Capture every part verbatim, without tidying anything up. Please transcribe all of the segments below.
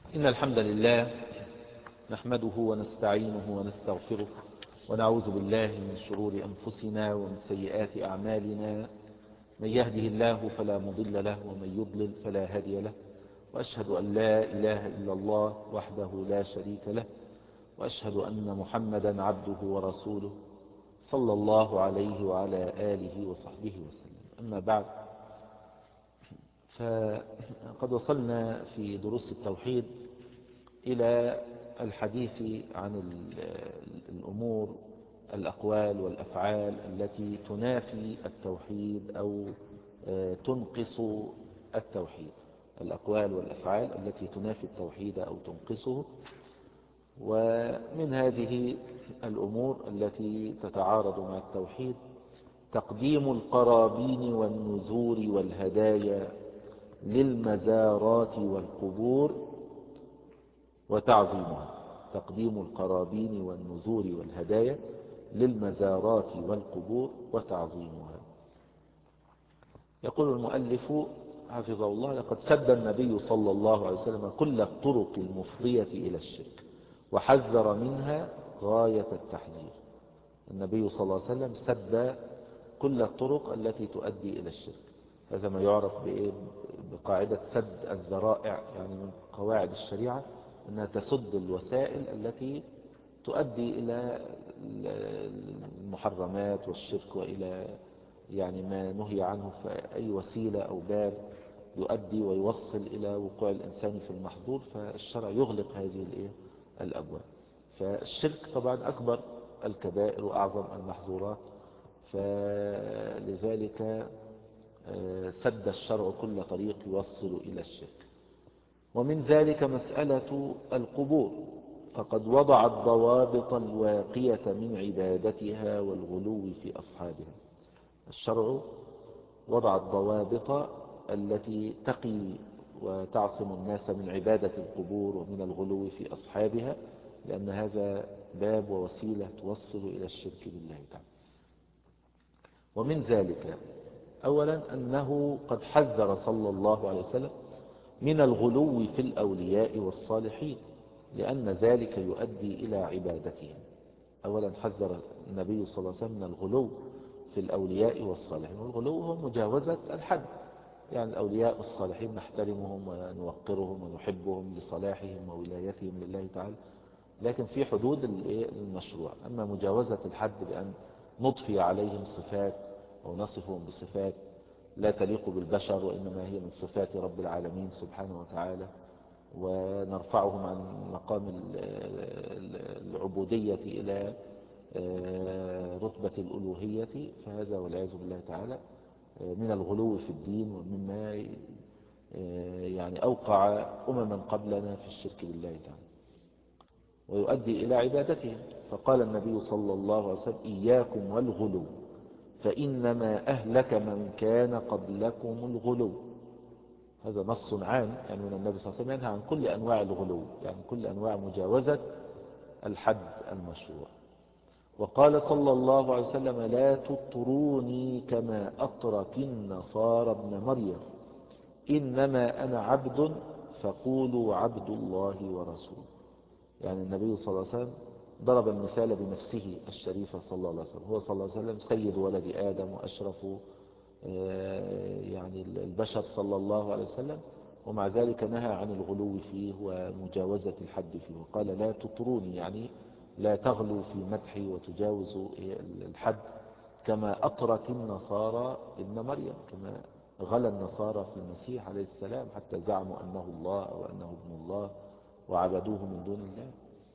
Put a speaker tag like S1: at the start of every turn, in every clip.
S1: إن الحمد لله نحمده ونستعينه ونستغفره ونعوذ بالله من شرور أنفسنا ومن سيئات أعمالنا. من يهده الله فلا مضل له ومن يضلل فلا هادي له، وأشهد أن لا إله إلا الله وحده لا شريك له، وأشهد أن محمدا عبده ورسوله صلى الله عليه وعلى آله وصحبه وسلم. أما بعد، فقد وصلنا في دروس التوحيد إلى الحديث عن الأمور الأقوال والأفعال التي تنافي التوحيد أو تنقص التوحيد، الأقوال والأفعال التي تنافي التوحيد أو تنقصه. ومن هذه الأمور التي تتعارض مع التوحيد تقديم القرابين والنذور والهدايا للمزارات والقبور وتعظيمها. تقديم القرابين والنذور والهدايا للمزارات والقبور وتعظيمها. يقول المؤلف حفظه الله: لقد سد النبي صلى الله عليه وسلم كل الطرق المفضية إلى الشرك وحذر منها غاية التحذير. النبي صلى الله عليه وسلم سد كل الطرق التي تؤدي إلى الشرك. هذا ما يعرف بقاعدة سد الذرائع، يعني من قواعد الشريعة أنها تسد الوسائل التي تؤدي إلى المحرمات والشرك وإلى يعني ما نهي عنه، فأي وسيلة أو باب يؤدي ويوصل إلى وقوع الإنسان في المحظور فالشرع يغلق هذه الأبواب. فالشرك طبعا أكبر الكبائر وأعظم المحظورات، فلذلك سد الشرع كل طريق يوصل إلى الشرك. ومن ذلك مسألة القبور، فقد وضع الضوابط الواقية من عبادتها والغلو في أصحابها. الشرع وضع الضوابط التي تقي وتعصم الناس من عبادة القبور ومن الغلو في أصحابها، لأن هذا باب ووسيلة توصل إلى الشرك بالله تعالى. ومن ذلك أولا أنه قد حذر صلى الله عليه وسلم من الغلو في الأولياء والصالحين، لأن ذلك يؤدي إلى عبادتهم. أولا حذر النبي صلى الله عليه وسلم من الغلو في الأولياء والصالحين، والغلو هو مجاوزة الحد. يعني الأولياء والصالحين نحترمهم ونوقرهم ونحبهم لصلاحهم وولايتهم لله تعالى، لكن في حدود المشروع. أما مجاوزة الحد بأن نضفي عليهم صفات أو نصفهم بصفات لا تليق بالبشر وإنما هي من صفات رب العالمين سبحانه وتعالى، ونرفعهم عن مقام العبودية إلى رتبة الألوهية، فهذا والعياذ بالله تعالى من الغلو في الدين، ومما يعني أوقع أمما قبلنا في الشرك بالله تعالى ويؤدي إلى عبادتهم. فقال النبي صلى الله عليه وسلم: إياكم والغلو فإنما أهلك من كان قبلكم الغلو. هذا نص عام، يعني من النبي صلى الله عليه وسلم ينهى عن كل أنواع الغلو، يعني كل أنواع مجاوزة الحد المشروع. وقال صلى الله عليه وسلم: لا تطروني كما أطرت النصارى ابن مريم، إنما أنا عبد فقولوا عبد الله ورسوله. يعني النبي صلى الله عليه وسلم ضرب المثال بنفسه الشريفة صلى الله عليه وسلم. هو صلى الله عليه وسلم سيد ولد آدم وأشرف يعني البشر صلى الله عليه وسلم، ومع ذلك نهى عن الغلو فيه ومجاوزة الحد فيه، وقال: لا تطروني، يعني لا تغلوا في مدحي وتجاوزوا الحد كما أطرت النصارى ابن مريم، كما غلى النصارى في المسيح عليه السلام حتى زعموا أنه الله أو أنه ابن الله وعبدوه من دون الله.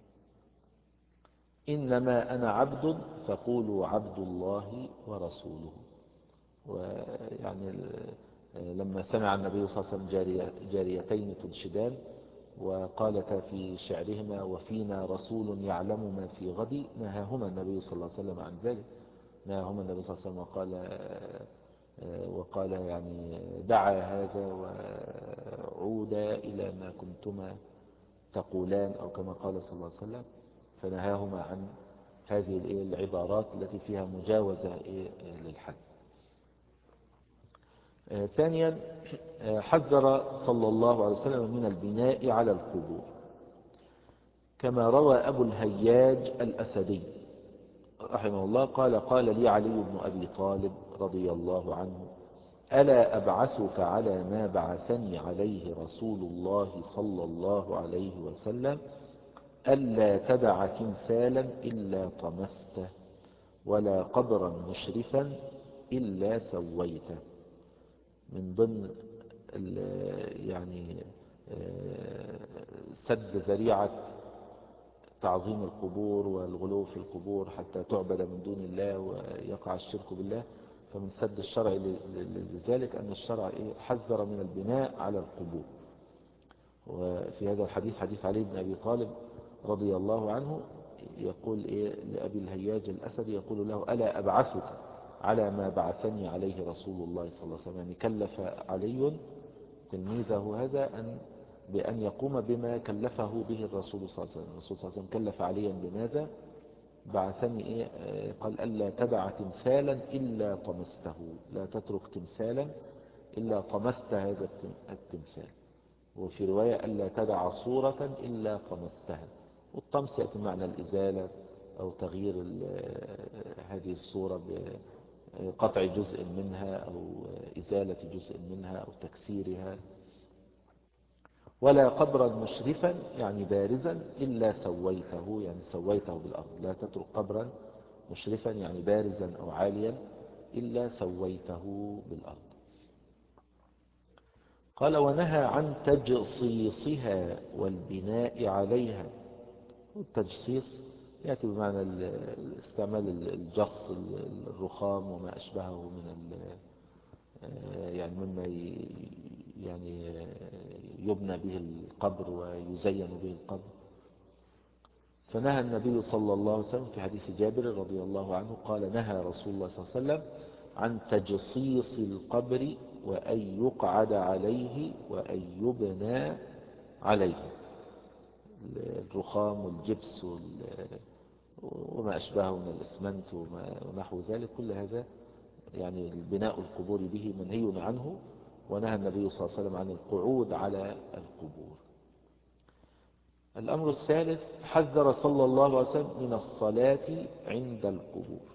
S1: إنما أنا عبد فقولوا عبد الله ورسوله. ويعني لما سمع النبي صلى الله عليه وسلم جاريتين تنشدان وقالتا في شعرهما: وفينا رسول يعلم ما في غد، نهاهما النبي صلى الله عليه وسلم عن ذلك. نهاهما النبي صلى الله عليه وسلم وقال وقال يعني: دعا هذا وعودا إلى ما كنتما تقولان، أو كما قال صلى الله عليه وسلم. فنهاهما عن هذه العبارات التي فيها مجاوزة للحد. آه، ثانيا، آه، حذر صلى الله عليه وسلم من البناء على القبور، كما روى أبو الهياج الأسدي رحمه الله قال: قال لي علي بن أبي طالب رضي الله عنه: ألا أبعثك على ما بعثني عليه رسول الله صلى الله عليه وسلم، ألا تدع تمثالا إلا طمسته، ولا قبرا مشرفا إلا سويته. من ضمن يعني سد ذريعة تعظيم القبور والغلو في القبور حتى تعبد من دون الله ويقع الشرك بالله، فمن سد الشرع لذلك أن الشرع حذر من البناء على القبور. وفي هذا الحديث، حديث علي بن أبي طالب رضي الله عنه، يقول إيه لأبي الهياج الأسدي، يقول له: ألا أبعثك على ما بعثني عليه رسول الله صلى الله عليه وسلم. يعني كلف علي تلميذه هذا أن بأن يقوم بما كلفه به الرسول صلى الله عليه وسلم. الرسول صلى الله عليه وسلم كلف عليا بماذا؟ بعثني إيه؟ قال: ألا تدع تمثالا إلا طمسته، لا تترك تمثالا إلا طمست هذا التمثال. وفي رواية: ألا تدع صورة إلا طمستها. والطمس يأتي معنى الإزالة أو تغيير هذه الصورة بقطع جزء منها أو إزالة جزء منها أو تكسيرها. ولا قبرا مشرفا يعني بارزا إلا سويته، يعني سويته بالأرض. لا تترك قبرا مشرفا يعني بارزا أو عاليا إلا سويته بالأرض. قال: ونهى عن تجصيصها والبناء عليها. التجصيص يأتي بمعنى استعمال الجص، الرخام وما أشبهه من يعني مما يعني يبنى به القبر ويزين به القبر. فنهى النبي صلى الله عليه وسلم في حديث جابر رضي الله عنه قال: نهى رسول الله صلى الله عليه وسلم عن تجصيص القبر وأن يقعد عليه وأن يبنى عليه. الرخام والجبس وما أشبهه من الإسمنت ونحو ذلك، كل هذا يعني البناء القبور به منهي عنه. ونهى النبي صلى الله عليه وسلم عن القعود على القبور. الأمر الثالث: حذر صلى الله عليه وسلم من الصلاة عند القبور.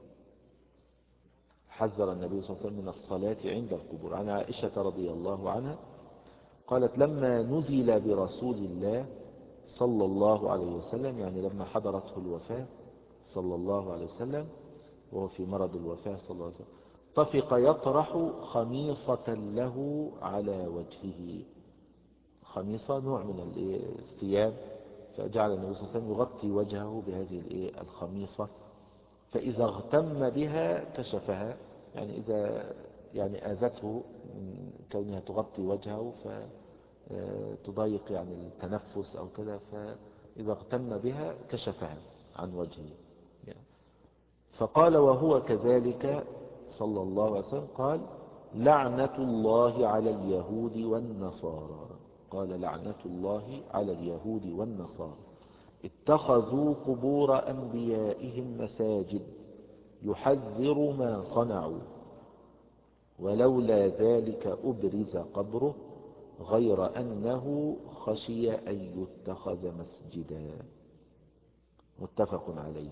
S1: حذر النبي صلى الله عليه وسلم من الصلاة عند القبور. عن عائشة رضي الله عنها قالت: لما نزل برسول الله صلى الله عليه وسلم، يعني لما حضرته الوفاة صلى الله عليه وسلم وهو في مرض الوفاة صلى الله عليه وسلم، طفق يطرح خميصة له على وجهه. خميصة نوع من الثياب، فجعل النبي صلى الله عليه وسلم يغطي وجهه بهذه الخميصة، فإذا اغتم بها كشفها. يعني إذا يعني آذته من كونها تغطي وجهه فتضايق يعني التنفس أو كذا، فإذا اغتم بها كشفها عن وجهه. يعني فقال وهو كذلك صلى الله عليه وسلم قال: لعنة الله على اليهود والنصارى. قال: لعنة الله على اليهود والنصارى اتخذوا قبور أنبيائهم مساجد يحذر ما صنعوا، ولولا ذلك أبرز قبره غير أنه خشي أن يتخذ مسجدا. متفق عليه.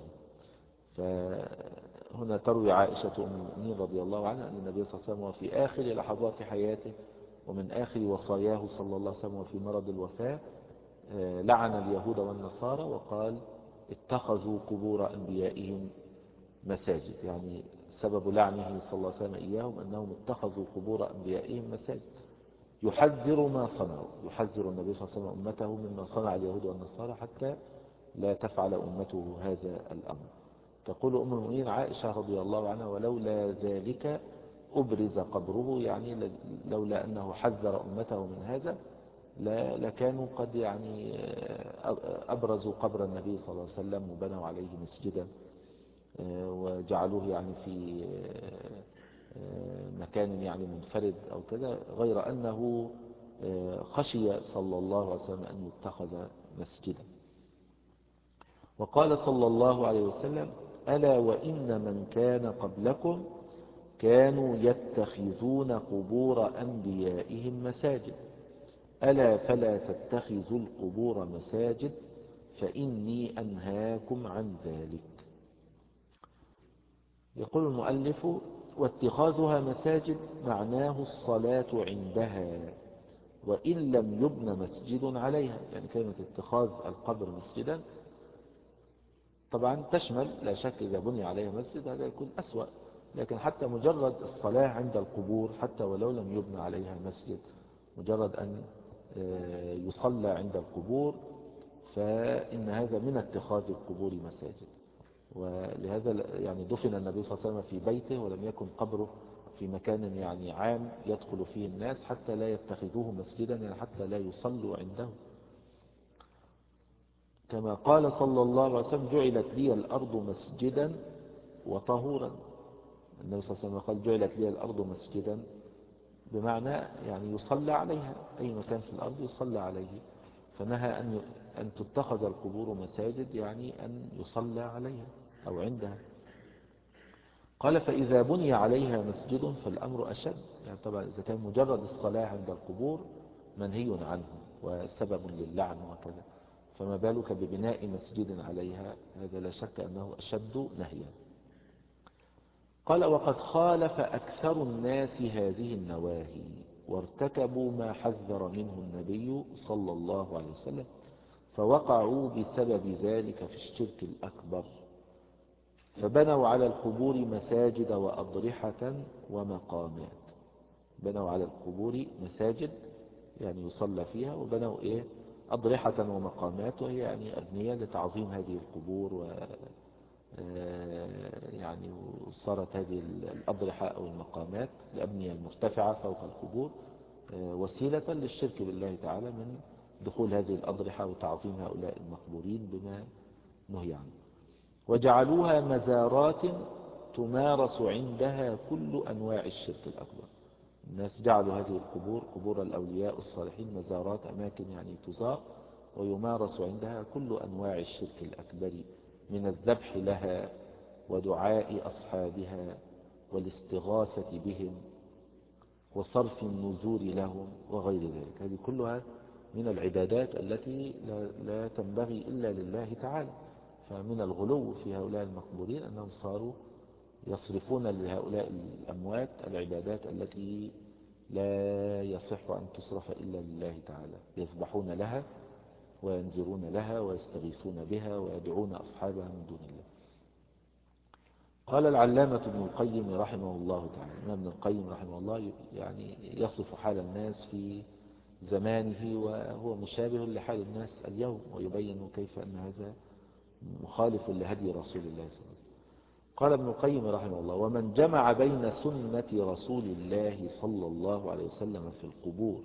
S1: فهنا تروي عائشة أم المؤمنين رضي الله عنها أن النبي صلى الله عليه وسلم وفي آخر لحظات حياته ومن آخر وصاياه صلى الله عليه وسلم وفي مرض الوفاة لعن اليهود والنصارى وقال: اتخذوا قبور أنبيائهم مساجد. يعني سبب لعنه صلى الله عليه وسلم إياهم أنهم اتخذوا قبور أنبيائهم مساجد، يحذر ما صنعوا. يحذر النبي صلى الله عليه وسلم أمته مما صنع اليهود والنصارى حتى لا تفعل أمته هذا الأمر. تقول أم المؤمنين عائشة رضي الله عنها: ولولا ذلك أبرز قبره، يعني لولا أنه حذر أمته من هذا لكانوا قد يعني أبرزوا قبر النبي صلى الله عليه وسلم وبنوا عليه مسجدا وجعلوه يعني في مكان يعني منفرد أو كذا، غير أنه خشي صلى الله عليه وسلم أن يتخذ مسجدا. وقال صلى الله عليه وسلم: ألا وإن من كان قبلكم كانوا يتخذون قبور أنبيائهم مساجد، ألا فلا تتخذوا القبور مساجد فإني أنهاكم عن ذلك. يقول المؤلف: واتخاذها مساجد معناه الصلاة عندها وإن لم يبن مسجد عليها. يعني كلمة اتخاذ القبر مسجدا طبعا تشمل لا شك إذا بني عليها مسجد هذا يكون أسوأ، لكن حتى مجرد الصلاة عند القبور حتى ولو لم يبنى عليها مسجد، مجرد أن يصلى عند القبور فإن هذا من اتخاذ القبور مساجد. ولهذا يعني دفن النبي صلى الله عليه وسلم في بيته ولم يكن قبره في مكان يعني عام يدخل فيه الناس حتى لا يتخذوه مسجدا، يعني حتى لا يصلوا عنده. كما قال صلى الله عليه وسلم: جعلت لي الأرض مسجدا وطهورا. النبي صلى الله عليه وسلم قال: جعلت لي الأرض مسجدا، بمعنى يعني يصلى عليها، أي مكان في الأرض يصلى عليه. فنهى أن أن تتخذ القبور مساجد، يعني أن يصلى عليها أو عندها. قال: فإذا بني عليها مسجد فالأمر أشد. يعني طبعا إذا كان مجرد الصلاة عند القبور منهي عنه وسبب للعن وكذا، فما بالك ببناء مسجد عليها؟ هذا لا شك أنه أشد نهيا. قال: وقد خالف أكثر الناس هذه النواهي وارتكبوا ما حذر منه النبي صلى الله عليه وسلم، فوقعوا بسبب ذلك في الشرك الأكبر، فبنوا على القبور مساجد وأضرحة ومقامات. بنوا على القبور مساجد يعني يصلى فيها، وبنوا إيه؟ أضرحة ومقامات، وهي يعني أبنية لتعظيم هذه القبور، و يعني صارت هذه الأضرحة أو المقامات الأبنية المرتفعة فوق القبور وسيلة للشرك بالله تعالى من دخول هذه الأضرحة وتعظيم هؤلاء المقبورين بما نهي عنه. وجعلوها مزارات تمارس عندها كل أنواع الشرك الأكبر. الناس جعلوا هذه القبور، قبور الأولياء الصالحين، مزارات، أماكن يعني تزار ويمارس عندها كل أنواع الشرك الأكبر، من الذبح لها ودعاء أصحابها والاستغاثة بهم وصرف النذور لهم وغير ذلك. هذه كلها من العبادات التي لا تنبغي إلا لله تعالى. فمن الغلو في هؤلاء المقبورين أنهم صاروا يصرفون لهؤلاء الأموات العبادات التي لا يصح أن تصرف إلا لله تعالى، يذبحون لها وينذرون لها ويستغيثون بها ويدعون أصحابها من دون الله. قال العلامة ابن القيم رحمه الله تعالى: ابن القيم رحمه الله يعني يصف حال الناس في زمانه وهو مشابه لحال الناس اليوم، ويبين كيف أن هذا مخالف لهدي رسول الله صلى الله عليه وسلم. قال ابن القيم رحمه الله: ومن جمع بين سنة رسول الله صلى الله عليه وسلم في القبور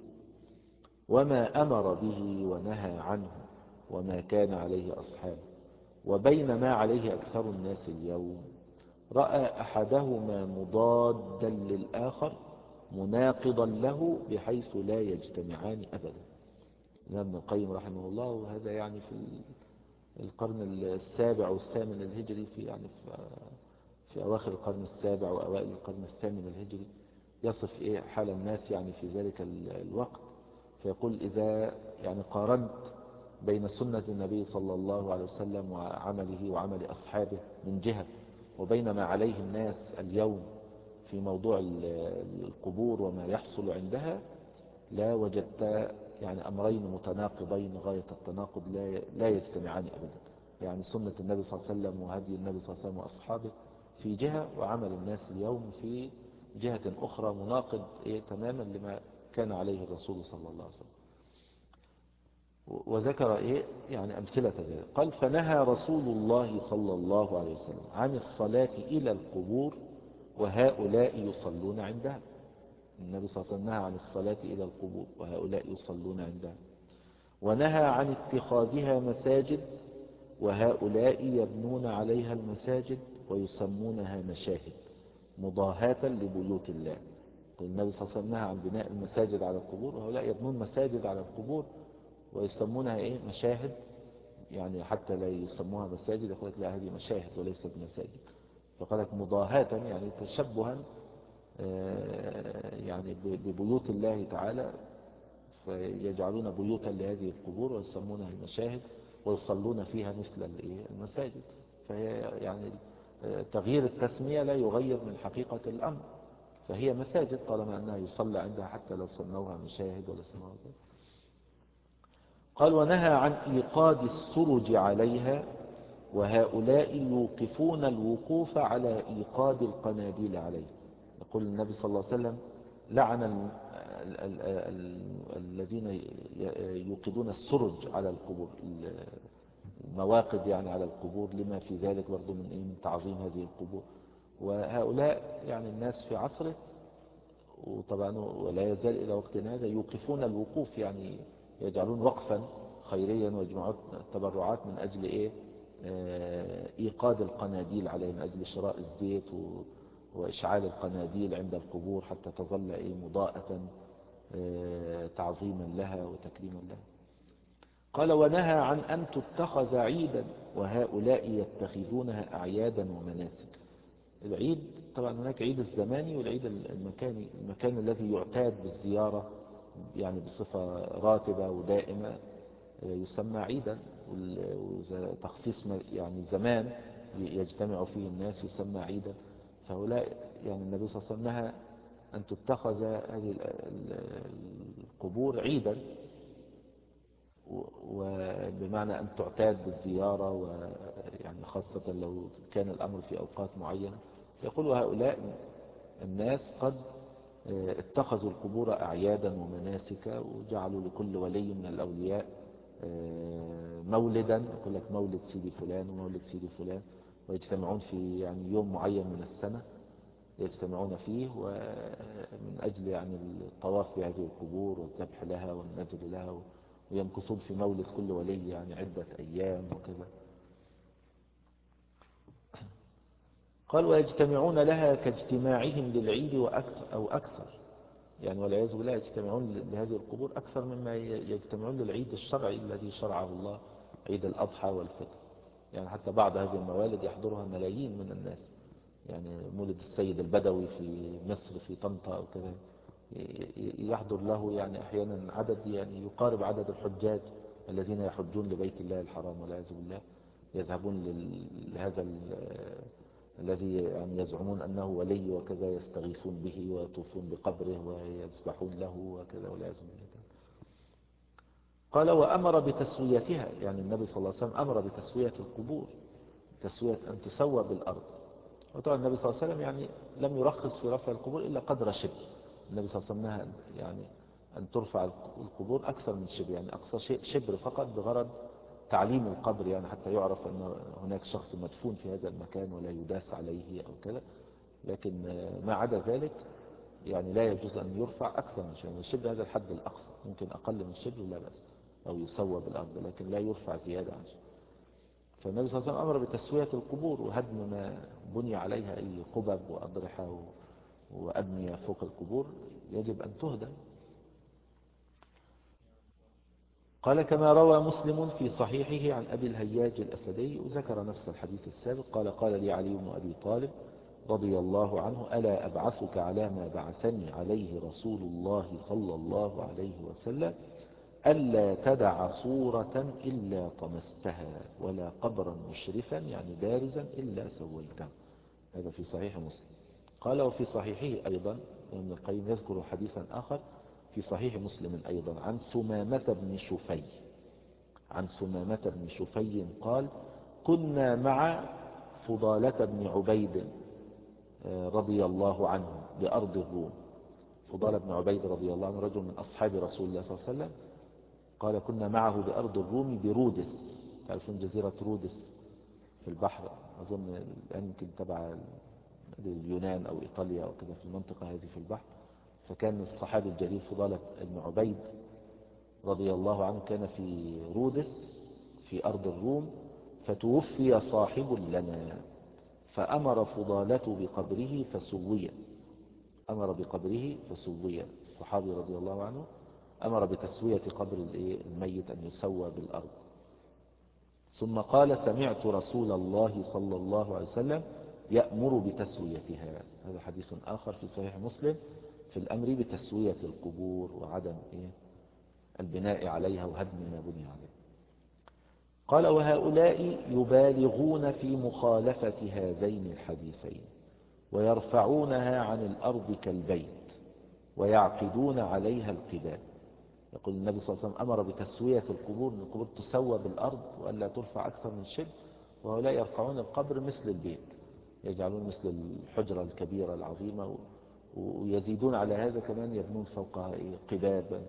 S1: وما أمر به ونهى عنه وما كان عليه أصحابه وبين ما عليه أكثر الناس اليوم، رأى أحدهما مضادا للآخر مناقضا له بحيث لا يجتمعان أبدا. ابن القيم رحمه الله، وهذا يعني في القرن السابع والثامن الهجري، في يعني في, في أواخر القرن السابع وأوائل القرن الثامن الهجري، يصف إيه حال الناس يعني في ذلك الوقت. فيقول: إذا يعني قارنت بين سنة النبي صلى الله عليه وسلم وعمله وعمل أصحابه من جهة، وبين ما عليه الناس اليوم في موضوع القبور وما يحصل عندها، لا وجدت يعني أمرين متناقضين غاية التناقض لا لا يجتمعان أبدا. يعني سنة النبي صلى الله عليه وسلم وهدي النبي صلى الله عليه وسلم وأصحابه في جهة، وعمل الناس اليوم في جهة أخرى مناقض إيه تماما لما كان عليه الرسول صلى الله عليه وسلم. وذكر إيه يعني أمثلة ذلك. قال: فنهى رسول الله صلى الله عليه وسلم عن الصلاة إلى القبور وهؤلاء يصلون عندها. النبي صلى الله عليه وسلم نهى عن الصلاة إلى القبور وهؤلاء يصلون عندها، ونهى عن اتخاذها مساجد وهؤلاء يبنون عليها المساجد ويسمونها مشاهد مضاهاة لبيوت الله. النبي صلى الله عليه وسلم نهى عن بناء المساجد على القبور، وهؤلاء يبنون مساجد على القبور ويسمونها إيه مشاهد، يعني حتى لا يسموها مساجد، يقول لك لا هذه مشاهد وليست مساجد. فقال لك مضاهاة يعني تشبها يعني ببيوت الله تعالى، فيجعلون بيوتا لهذه القبور ويسمونها المشاهد ويصلون فيها مثل المساجد. فهي يعني تغيير التسمية لا يغير من حقيقة الأمر، فهي مساجد طالما أنها يصلى عندها حتى لو سموها مشاهد ولا سموها كده. قال ونهى عن إيقاد السرج عليها، وهؤلاء يوقفون الوقوف على إيقاد القناديل عليه. يقول النبي صلى الله عليه وسلم لعن الذين يوقدون السرج على القبور، المواقد يعني على القبور، لما في ذلك برضو من تعظيم هذه القبور. وهؤلاء يعني الناس في عصره، وطبعا ولا يزال إلى وقتنا هذا، يوقفون الوقوف، يعني يجعلون وقفا خيريا ويجمعون تبرعات من أجل إيه إيقاد القناديل عليه، من أجل شراء الزيت وإشعال القناديل عند القبور حتى تظل إيه مضاءة تعظيما لها وتكريما لها. قال ونهى عن أن تتخذ عيدا، وهؤلاء يتخذونها أعيادا ومناسك. العيد طبعا هناك عيد الزماني والعيد المكاني. المكان الذي يعتاد بالزيارة يعني بصفة راتبة ودائمة يسمى عيدا، وتخصيص يعني زمان يجتمع فيه الناس يسمى عيدا. فهؤلاء يعني النبي صلى الله عليه وسلم نهى أن تتخذ هذه القبور عيدا، وبمعنى أن تعتاد بالزيارة، ويعني خاصة لو كان الأمر في أوقات معينة. يقول هؤلاء الناس قد اتخذوا القبور أعيادا ومناسك، وجعلوا لكل ولي من الأولياء مولدا، يقول لك مولد سيدي فلان ومولد سيدي فلان، ويجتمعون في يعني يوم معين من السنة يجتمعون فيه، ومن أجل يعني الطواف بهذه القبور والذبح لها والنذر لها، ويمكثون في مولد كل ولي يعني عدة أيام وكذا. قال ويجتمعون لها كاجتماعهم للعيد وأكثر أو أكثر، يعني والعياذ بالله يجتمعون لهذه القبور أكثر مما يجتمعون للعيد الشرعي الذي شرعه الله، عيد الأضحى والفطر. يعني حتى بعض هذه الموالد يحضرها ملايين من الناس، يعني مولد السيد البدوي في مصر في طنطا أو كذا يحضر له يعني أحيانا عدد يعني يقارب عدد الحجاج الذين يحجون لبيت الله الحرام والعياذ بالله، يذهبون لهذا الذي يعني يزعمون أنه ولي وكذا، يستغيثون به ويطوفون بقبره ويذبحون له وكذا والعياذ بالله. قال وأمر بتسويتها، يعني النبي صلى الله عليه وسلم أمر بتسوية القبور، تسوية أن تسوى بالأرض. وطبعا النبي صلى الله عليه وسلم يعني لم يرخص في رفع القبور إلا قدر شبر. النبي صلى الله عليه وسلم نهى يعني أن ترفع القبور أكثر من شبر، يعني أقصى شيء شبر فقط بغرض تعليم القبر، يعني حتى يعرف أن هناك شخص مدفون في هذا المكان ولا يداس عليه أو كذا. لكن ما عدا ذلك يعني لا يجوز أن يرفع أكثر من شبر. الشبر هذا الحد الأقصى، ممكن أقل من شبر لا بأس، أو يسوى بالأرض، لكن لا يرفع زيادة عن شبر. فالنبي صلى الله عليه وسلم أمر بتسوية القبور وهدم ما بني عليها أي قبب وأضرحة وأبنية فوق القبور يجب أن تهدم. قال كما روى مسلم في صحيحه عن أبي الهياج الأسدي، وذكر نفس الحديث السابق. قال قال لي علي بن أبي طالب رضي الله عنه ألا أبعثك على ما بعثني عليه رسول الله صلى الله عليه وسلم ألا تدع صورة إلا طمستها، ولا قبرا مشرفا يعني بارزا إلا سويته. هذا في صحيح مسلم. قال وفي صحيحه أيضا ابن القيم يذكر حديثا آخر في صحيح مسلم أيضا عن ثمامة بن شفي، عن ثمامة بن شفي قال كنا مع فضالة بن عبيد رضي الله عنه بأرض الروم. فضالة بن عبيد رضي الله عنه رجل من أصحاب رسول الله صلى الله عليه وسلم. قال كنا معه بأرض الروم برودس، تعرفون جزيرة رودس في البحر، أظن الآن يمكن تبع اليونان أو إيطاليا أو كذا، في المنطقة هذه في البحر. فكان الصحابي الجليل فضالة بن عبيد رضي الله عنه كان في رودس في أرض الروم، فتوفي صاحب لنا فأمر فضالة بقبره فسوي، أمر بقبره فسوي. الصحابي رضي الله عنه أمر بتسوية قبر الميت أن يسوى بالأرض. ثم قال سمعت رسول الله صلى الله عليه وسلم يأمر بتسويتها. هذا حديث آخر في صحيح مسلم في الأمر بتسوية القبور وعدم إيه البناء عليها وهدم ما بني عليه. قال وهؤلاء يبالغون في مخالفة هذين الحديثين ويرفعونها عن الأرض كالبيت ويعقدون عليها القباب. يقول النبي صلى الله عليه وسلم أمر بتسوية القبور، أن القبور تسوى بالأرض وألا ترفع أكثر من شبر، وهؤلاء يرفعون القبر مثل البيت، يجعلون مثل الحجرة الكبيرة العظيمة، ويزيدون على هذا كمان يبنون فوقها قبابا.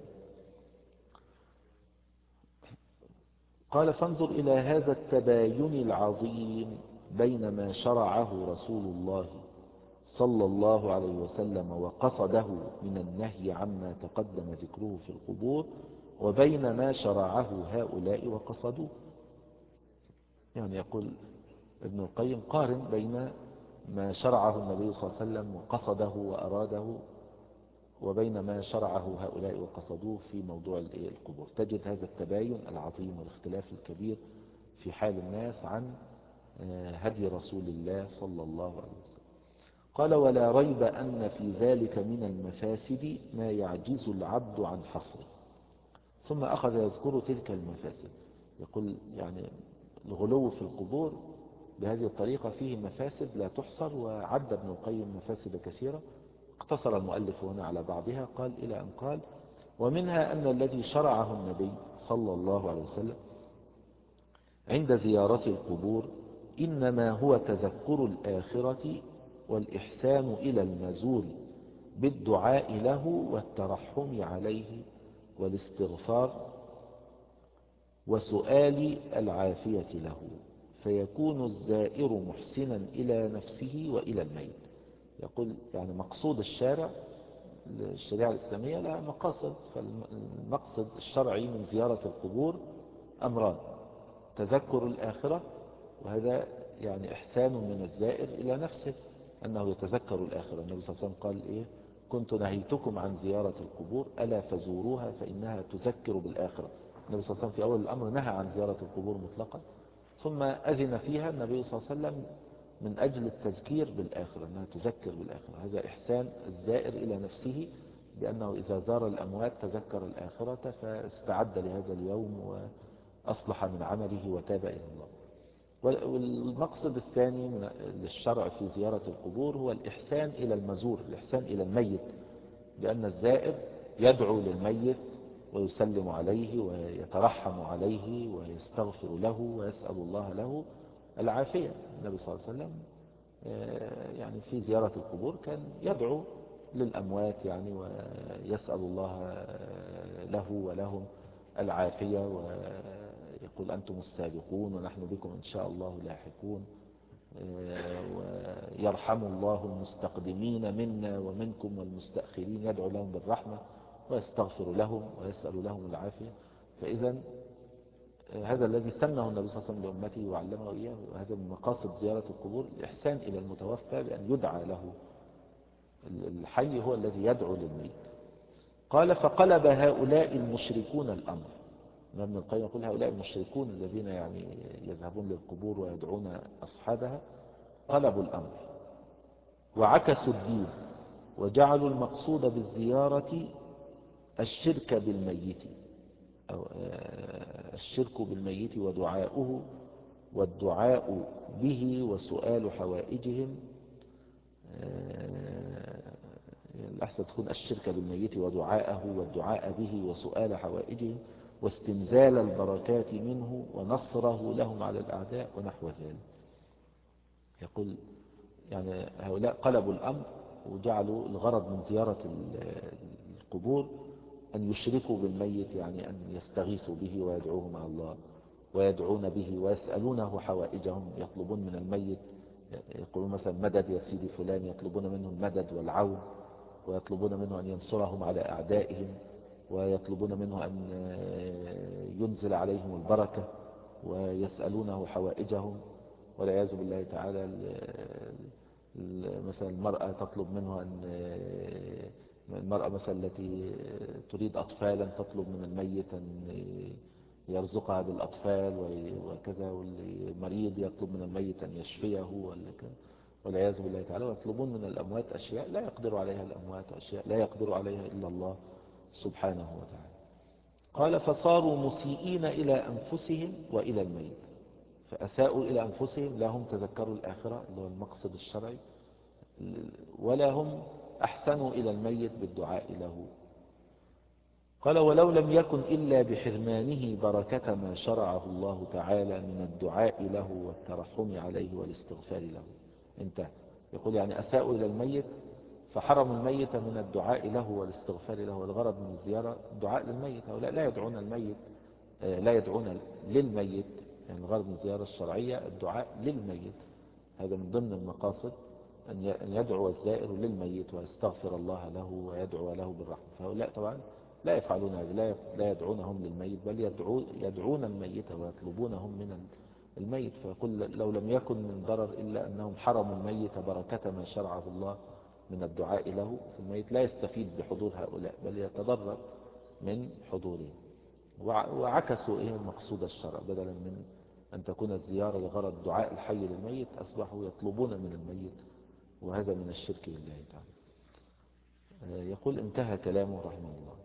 S1: قال فانظر إلى هذا التباين العظيم بين ما شرعه رسول الله صلى الله عليه وسلم وقصده من النهي عما تقدم ذكره في القبور، وبين ما شرعه هؤلاء وقصدوه. يعني يقول ابن القيم قارن بين ما شرعه النبي صلى الله عليه وسلم وقصده وأراده وبين ما شرعه هؤلاء وقصدوه في موضوع القبور، تجد هذا التباين العظيم والاختلاف الكبير في حال الناس عن هدي رسول الله صلى الله عليه وسلم. قال ولا ريب أن في ذلك من المفاسد ما يعجز العبد عن حصره. ثم أخذ يذكر تلك المفاسد، يقول يعني الغلو في القبور بهذه الطريقة فيه مفاسد لا تحصر، وعد ابن القيم مفاسد كثيرة، اقتصر المؤلف هنا على بعضها. قال إلى أن قال ومنها أن الذي شرعه النبي صلى الله عليه وسلم عند زيارة القبور إنما هو تذكر الآخرة والإحسان إلى المزور بالدعاء له والترحم عليه والاستغفار وسؤال العافية له، فيكون الزائر محسنا إلى نفسه وإلى الميت. يقول يعني مقصود الشارع، الشريعة الإسلامية لها مقاصد، فالمقصد الشرعي من زيارة القبور أمران: تذكر الآخرة، وهذا يعني إحسان من الزائر إلى نفسه أنه يتذكر الآخرة. النبي صلى الله عليه وسلم قال إيه كنت نهيتكم عن زيارة القبور ألا فزوروها فإنها تذكر بالآخرة. النبي صلى الله عليه وسلم في أول الأمر نهى عن زيارة القبور مطلقا، ثم أذن فيها النبي صلى الله عليه وسلم من أجل التذكير بالآخرة، أنها تذكر بالآخرة. هذا إحسان الزائر إلى نفسه بأنه إذا زار الأموات تذكر الآخرة فاستعد لهذا اليوم وأصلح من عمله وتاب إلى الله. والمقصد الثاني من للشرع في زيارة القبور هو الإحسان إلى المزور، الإحسان إلى الميت، لأن الزائر يدعو للميت ويسلم عليه ويترحم عليه ويستغفر له ويسأل الله له العافية. النبي صلى الله عليه وسلم يعني في زيارة القبور كان يدعو للأموات يعني ويسأل الله له ولهم العافية، ويقول أنتم السابقون ونحن بكم إن شاء الله لاحقون، ويرحم الله المستقدمين منا ومنكم والمستأخرين، يدعو لهم بالرحمة ويستغفر لهم ويسأل لهم العافية. فإذا هذا الذي سنه النبي صلى الله عليه وسلم لأمته وعلمه إياه، وهذا من مقاصد زيارة القبور الإحسان إلى المتوفى بأن يدعى له. الحي هو الذي يدعو للميت. قال فقلب هؤلاء المشركون الأمر. ابن القيم يقول هؤلاء المشركون الذين يعني يذهبون للقبور ويدعون أصحابها قلبوا الأمر وعكسوا الدين، وجعلوا المقصود بالزيارة الشرك بالميت أو الشرك بالميت ودعاؤه والدعاء به وسؤال حوائجهم. الأحسن تكون الشرك بالميت ودعاءه والدعاء به وسؤال حوائجهم واستنزال البركات منه ونصره لهم على الأعداء ونحو ذلك. يقول يعني هؤلاء قلبوا الأمر وجعلوا الغرض من زيارة القبور أن يشركوا بالميت، يعني أن يستغيثوا به ويدعوه مع الله ويدعون به ويسألونه حوائجهم، يطلبون من الميت، يقولون مثلا مدد يا سيدي فلان، يطلبون منه المدد والعون، ويطلبون منه أن ينصرهم على أعدائهم، ويطلبون منه أن ينزل عليهم البركة، ويسألونه حوائجهم. والعياذ بالله تعالى مثلا المرأة تطلب منه أن المرأة مثلا التي تريد أطفالا تطلب من الميت أن يرزقها بالأطفال وكذا، والمريض يطلب من الميت أن يشفيه والعياذ بالله تعالى، ويطلبون من الأموات أشياء لا يقدر عليها الأموات، وأشياء لا يقدر عليها إلا الله سبحانه وتعالى. قال فصاروا مسيئين إلى أنفسهم وإلى الميت، فأساءوا إلى أنفسهم، لا هم تذكروا الآخرة اللي هو المقصد الشرعي، ولا هم أحسنوا إلى الميت بالدعاء له. قال ولو لم يكن إلا بحرمانه بركة ما شرعه الله تعالى من الدعاء له والترحم عليه والاستغفار له. انتهى. يقول يعني أساءوا إلى الميت فحرموا الميت من الدعاء له والاستغفار له، والغرض من الزيارة الدعاء للميت، هؤلاء لا يدعون الميت، لا يدعون للميت، يعني الغرض من الزيارة الشرعية الدعاء للميت، هذا من ضمن المقاصد أن يدعو الزائر للميت ويستغفر الله له ويدعو له بالرحمة. فهؤلاء طبعا لا يفعلون هذا، لا يدعونهم للميت، بل يدعون الميت ويطلبونهم من الميت. فيقول لو لم يكن من ضرر إلا أنهم حرموا الميت بركة ما شرعه الله من الدعاء له، فالميت لا يستفيد بحضور هؤلاء بل يتضرر من حضورهم، وعكسوا إيه المقصود الشرع، بدلا من أن تكون الزيارة لغرض دعاء الحي للميت أصبحوا يطلبون من الميت، وهذا من الشرك بالله تعالى. يقول انتهى كلامه رحمه الله.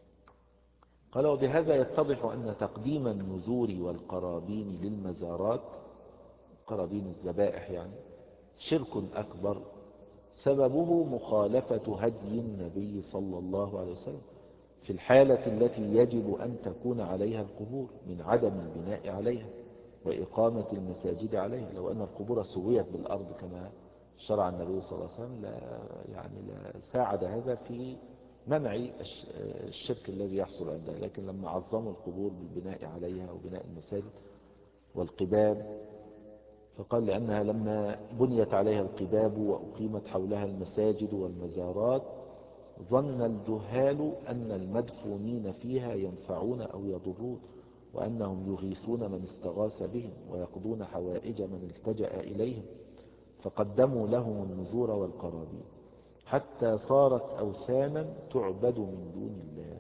S1: قال وبهذا يتضح أن تقديم النذور والقرابين للمزارات، قرابين الذبائح يعني، شرك أكبر، سببه مخالفة هدي النبي صلى الله عليه وسلم في الحالة التي يجب أن تكون عليها القبور من عدم البناء عليها وإقامة المساجد عليها. لو أن القبور سويت بالأرض كما شرع النبي صلى الله عليه وسلم لا يعني لا ساعد هذا في منع الشرك الذي يحصل عندها، لكن لما عظموا القبور بالبناء عليها وبناء المساجد والقباب، فقال لأنها لما بنيت عليها القباب وأقيمت حولها المساجد والمزارات ظن الجهال أن المدفونين فيها ينفعون أو يضرون، وأنهم يغيثون من استغاث بهم ويقضون حوائج من التجأ إليهم، فقدموا لهم النذور والقرابين حتى صارت أوثانا تعبد من دون الله.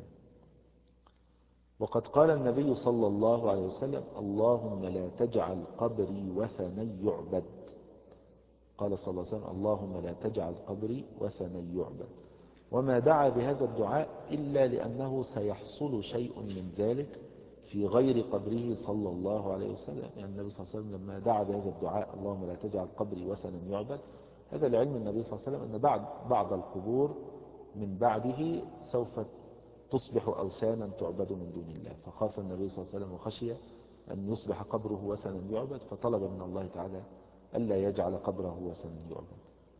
S1: وقد قال النبي صلى الله عليه وسلم اللهم لا تجعل قبري وثنا يعبد، قال صلى الله عليه وسلم اللهم لا تجعل قبري وثنا يعبد، وما دعا بهذا الدعاء إلا لأنه سيحصل شيء من ذلك في غير قبره صلى الله عليه وسلم. يعني النبي صلى الله عليه وسلم لما دعا بهذا الدعاء اللهم لا تجعل قبري وثنا يعبد، هذا لعلم النبي صلى الله عليه وسلم أن بعد بعض القبور من بعده سوف تصبح أوثانا تعبد من دون الله، فخاف النبي صلى الله عليه وسلم وخشي أن يصبح قبره وثنا يعبد، فطلب من الله تعالى ألا يجعل قبره وثنا يعبد.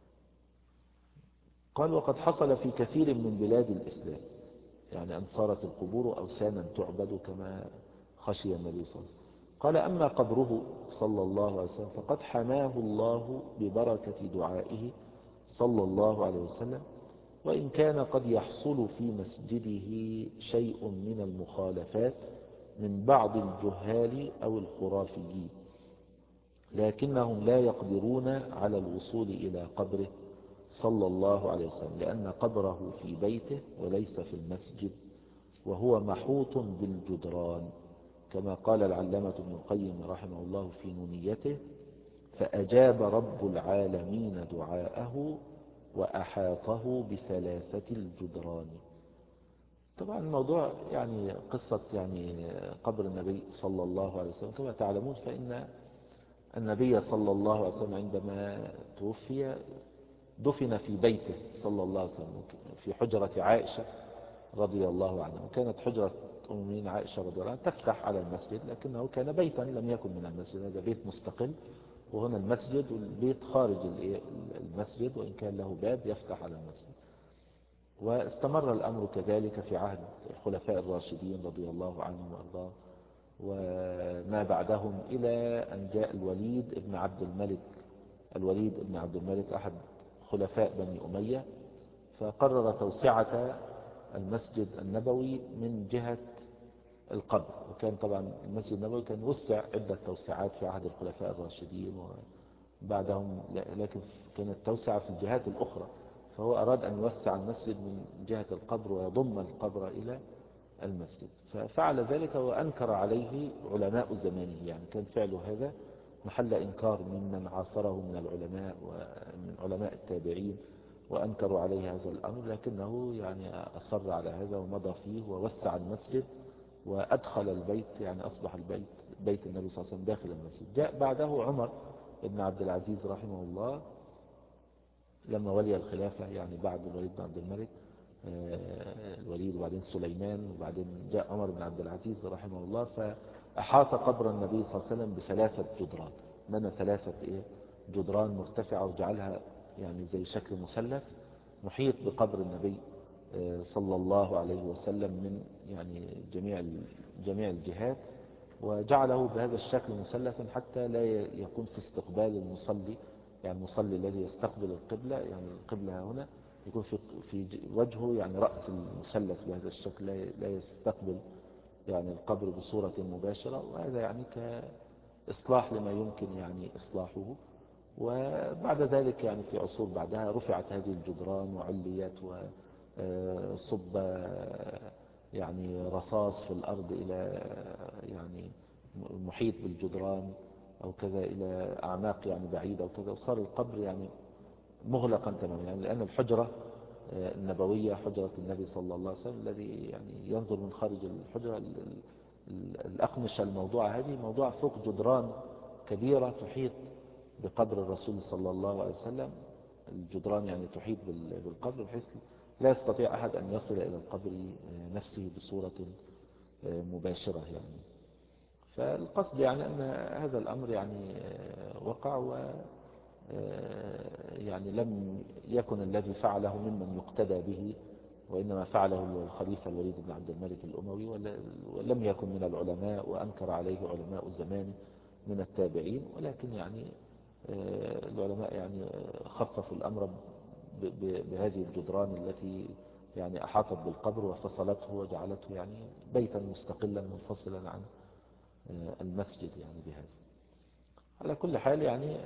S1: قال وقد حصل في كثير من بلاد الإسلام، يعني أن صارت القبور أوثانا تعبد كما خشي النبي صلى الله عليه وسلم. قال أما قبره صلى الله عليه وسلم فقد حماه الله ببركة دعائه صلى الله عليه وسلم، وإن كان قد يحصل في مسجده شيء من المخالفات من بعض الجهال أو الخرافيين، لكنهم لا يقدرون على الوصول إلى قبره صلى الله عليه وسلم، لأن قبره في بيته وليس في المسجد، وهو محوط بالجدران، كما قال العلامة ابن القيم رحمه الله في نونيته فأجاب رب العالمين دعاءه وأحاطه بثلاثة الجدران. طبعا الموضوع يعني قصة يعني قبر النبي صلى الله عليه وسلم كما تعلمون، فإن النبي صلى الله عليه وسلم عندما توفي دفن في بيته صلى الله عليه وسلم في حجرة عائشة رضي الله عنها، وكانت حجرة أم المؤمنين عائشة رضي الله عنها تفتح على المسجد، لكنه كان بيتا لم يكن من المسجد، هذا بيت مستقل، وهنا المسجد والبيت خارج المسجد وإن كان له باب يفتح على المسجد. واستمر الأمر كذلك في عهد الخلفاء الراشدين رضي الله عنهم وأرضاهم وما بعدهم، إلى أن جاء الوليد ابن عبد الملك الوليد ابن عبد الملك أحد خلفاء بني أمية، فقرر توسعة المسجد النبوي من جهة القبر. وكان طبعا المسجد النبوي كان وسع عدة توسعات في عهد الخلفاء الراشدين وبعدهم، لكن كانت توسع في الجهات الأخرى، فهو أراد أن يوسع المسجد من جهة القبر ويضم القبر إلى المسجد، ففعل ذلك وأنكر عليه علماء زمانه، يعني كان فعله هذا محل إنكار ممن عاصره من العلماء ومن علماء التابعين وأنكروا عليه هذا الأمر، لكنه يعني أصر على هذا ومضى فيه ووسع المسجد وأدخل البيت، يعني أصبح البيت بيت النبي صلى الله عليه وسلم داخل المسجد. جاء بعده عمر بن عبد العزيز رحمه الله لما ولي الخلافة، يعني بعد الوليد بن عبد الملك، الوليد وبعدين سليمان وبعدين جاء عمر بن عبد العزيز رحمه الله، فأحاط قبر النبي صلى الله عليه وسلم بثلاثة جدران، بنى ثلاثة إيه جدران مرتفعة وجعلها يعني زي شكل مثلث محيط بقبر النبي صلى الله عليه وسلم من يعني جميع جميع الجهات، وجعله بهذا الشكل مثلثا حتى لا يكون في استقبال المصلي، يعني المصلي الذي يستقبل القبلة، يعني القبلة هنا يكون في في وجهه يعني رأس المثلث بهذا الشكل، لا يستقبل يعني القبر بصورة مباشرة، وهذا يعني كإصلاح لما يمكن يعني إصلاحه. وبعد ذلك يعني في عصور بعدها رفعت هذه الجدران وعليت وصب يعني رصاص في الأرض إلى يعني محيط بالجدران أو كذا إلى أعماق يعني بعيدة وكذا، وصار القبر يعني مغلقا تماما، يعني لأن الحجرة النبوية حجرة النبي صلى الله عليه وسلم الذي يعني ينظر من خارج الحجرة، الأقمشة الموضوعة هذه موضوعة فوق جدران كبيرة تحيط بقبر الرسول صلى الله عليه وسلم، الجدران يعني تحيط بالقبر بحيث لا يستطيع أحد أن يصل إلى القبر نفسه بصورة مباشرة يعني. فالقصد يعني أن هذا الأمر يعني وقع، و يعني لم يكن الذي فعله ممن يقتدى به، وإنما فعله الخليفة الوليد بن عبد الملك الأموي، ولم يكن من العلماء وأنكر عليه علماء الزمان من التابعين، ولكن يعني العلماء يعني خففوا الأمر بهذه الجدران التي يعني أحاطت بالقبر وفصلته وجعلته يعني بيتا مستقلا منفصلا عن المسجد يعني بهذا. على كل حال يعني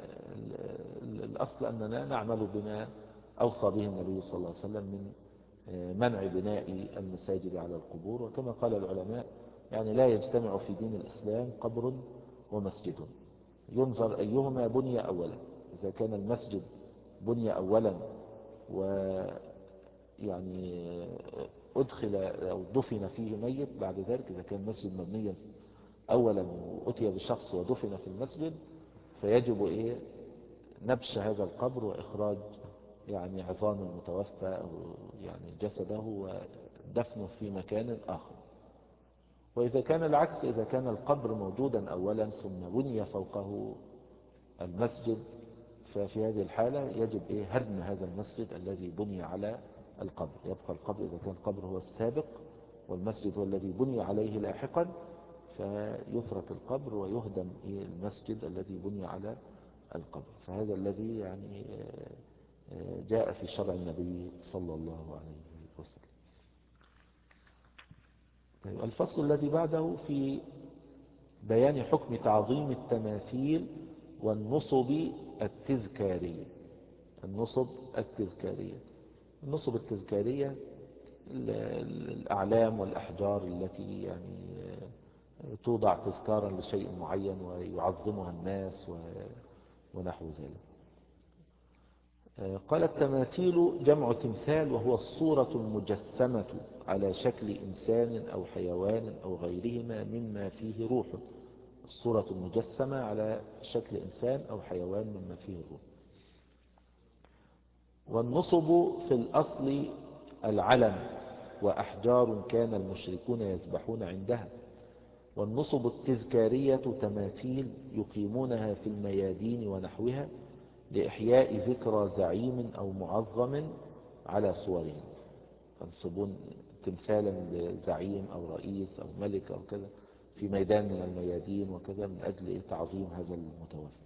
S1: الأصل أننا نعمل بما أوصى به النبي صلى الله عليه وسلم من منع بناء المساجد على القبور، وكما قال العلماء يعني لا يجتمع في دين الإسلام قبر ومسجد، ينظر أيهما بني أولا. إذا كان المسجد بني أولا ويعني أدخل أو دفن فيه ميت بعد ذلك، إذا كان المسجد مبنيا أولا وأتي بشخص ودفن في المسجد، فيجب إيه نبش هذا القبر وإخراج يعني عظام المتوفى أو يعني جسده ودفنه في مكان آخر. وإذا كان العكس، إذا كان القبر موجودا أولا ثم بني فوقه المسجد، ففي هذه الحالة يجب إيه هدم هذا المسجد الذي بني على القبر، يبقى القبر إذا كان القبر هو السابق والمسجد هو الذي بني عليه لاحقا، فيترك القبر ويهدم المسجد الذي بني على القبر. فهذا الذي يعني جاء في شرع النبي صلى الله عليه وسلم. طيب الفصل الذي بعده في بيان حكم تعظيم التماثيل والنصب التذكارية. النصب التذكارية النصب التذكارية الأعلام والأحجار التي يعني توضع تذكارا لشيء معين ويعظمها الناس ونحو ذلك. قال التماثيل جمع تمثال، وهو الصورة المجسمة على شكل إنسان أو حيوان أو غيرهما مما فيه روح. الصورة المجسمة على شكل إنسان أو حيوان مما فيه روح. والنصب في الأصل العلم، وأحجار كان المشركون يذبحون عندها. والنصب التذكارية تماثيل يقيمونها في الميادين ونحوها لإحياء ذكرى زعيم أو معظم على صورهم. فانصبون تمثالا لزعيم أو رئيس أو ملك أو كذا في ميدان من الميادين وكذا من أجل تعظيم هذا المتوفى.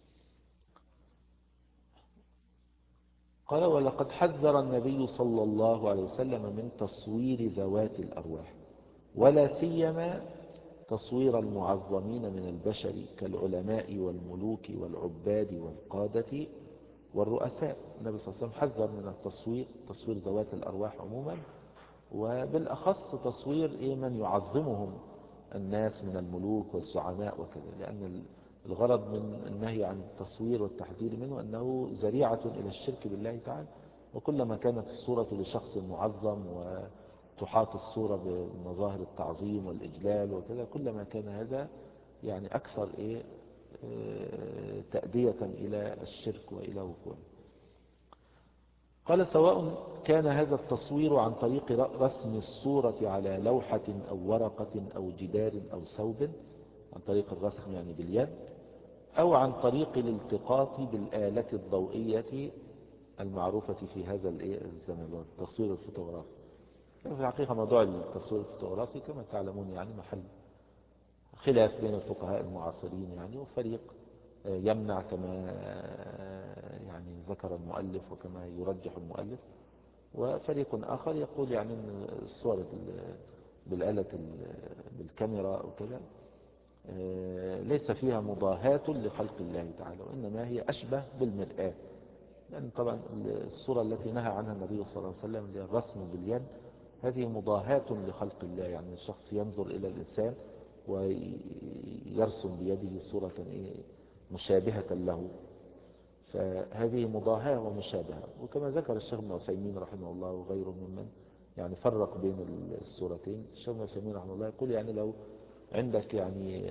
S1: قال ولقد حذر النبي صلى الله عليه وسلم من تصوير ذوات الأرواح، ولا سيما تصوير المعظمين من البشر كالعلماء والملوك والعباد والقادة والرؤساء. النبي صلى الله عليه وسلم حذر من التصوير، تصوير ذوات الأرواح عموما، وبالأخص تصوير إيه من يعظمهم الناس من الملوك والزعماء وكذا، لأن الغرض من النهي عن التصوير والتحذير منه أنه ذريعة إلى الشرك بالله تعالى. وكلما كانت الصورة لشخص معظم وتحاط الصورة بمظاهر التعظيم والإجلال وكذا، كلما كان هذا يعني أكثر إيه آه، تأدية إلى الشرك وإلى وقوعه. قال: سواء كان هذا التصوير عن طريق رسم الصورة على لوحة أو ورقة أو جدار أو ثوب، عن طريق الرسم يعني باليد، أو عن طريق الالتقاط بالآلة الضوئية المعروفة في هذا الزمن، التصوير الفوتوغرافي. في الحقيقة موضوع التصوير الفوتوغرافي كما تعلمون يعني محل خلاف بين الفقهاء المعاصرين يعني، وفريق يمنع كما يعني ذكر المؤلف وكما يرجح المؤلف، وفريق آخر يقول يعني أن الصور بالآلة بالكاميرا أو كذا ليس فيها مضاهاة لخلق الله تعالى، وإنما هي أشبه بالمرآة. لأن طبعا الصورة التي نهى عنها النبي صلى الله عليه وسلم للرسم باليد هذه مضاهاة لخلق الله، يعني الشخص ينظر إلى الإنسان ويرسم بيده صورة مشابهة له، فهذه مضاهاة ومشابهة. وكما ذكر الشيخ ابن عثيمين رحمه الله وغيره ممن يعني فرق بين الصورتين، الشيخ ابن عثيمين رحمه الله يقول يعني لو عندك يعني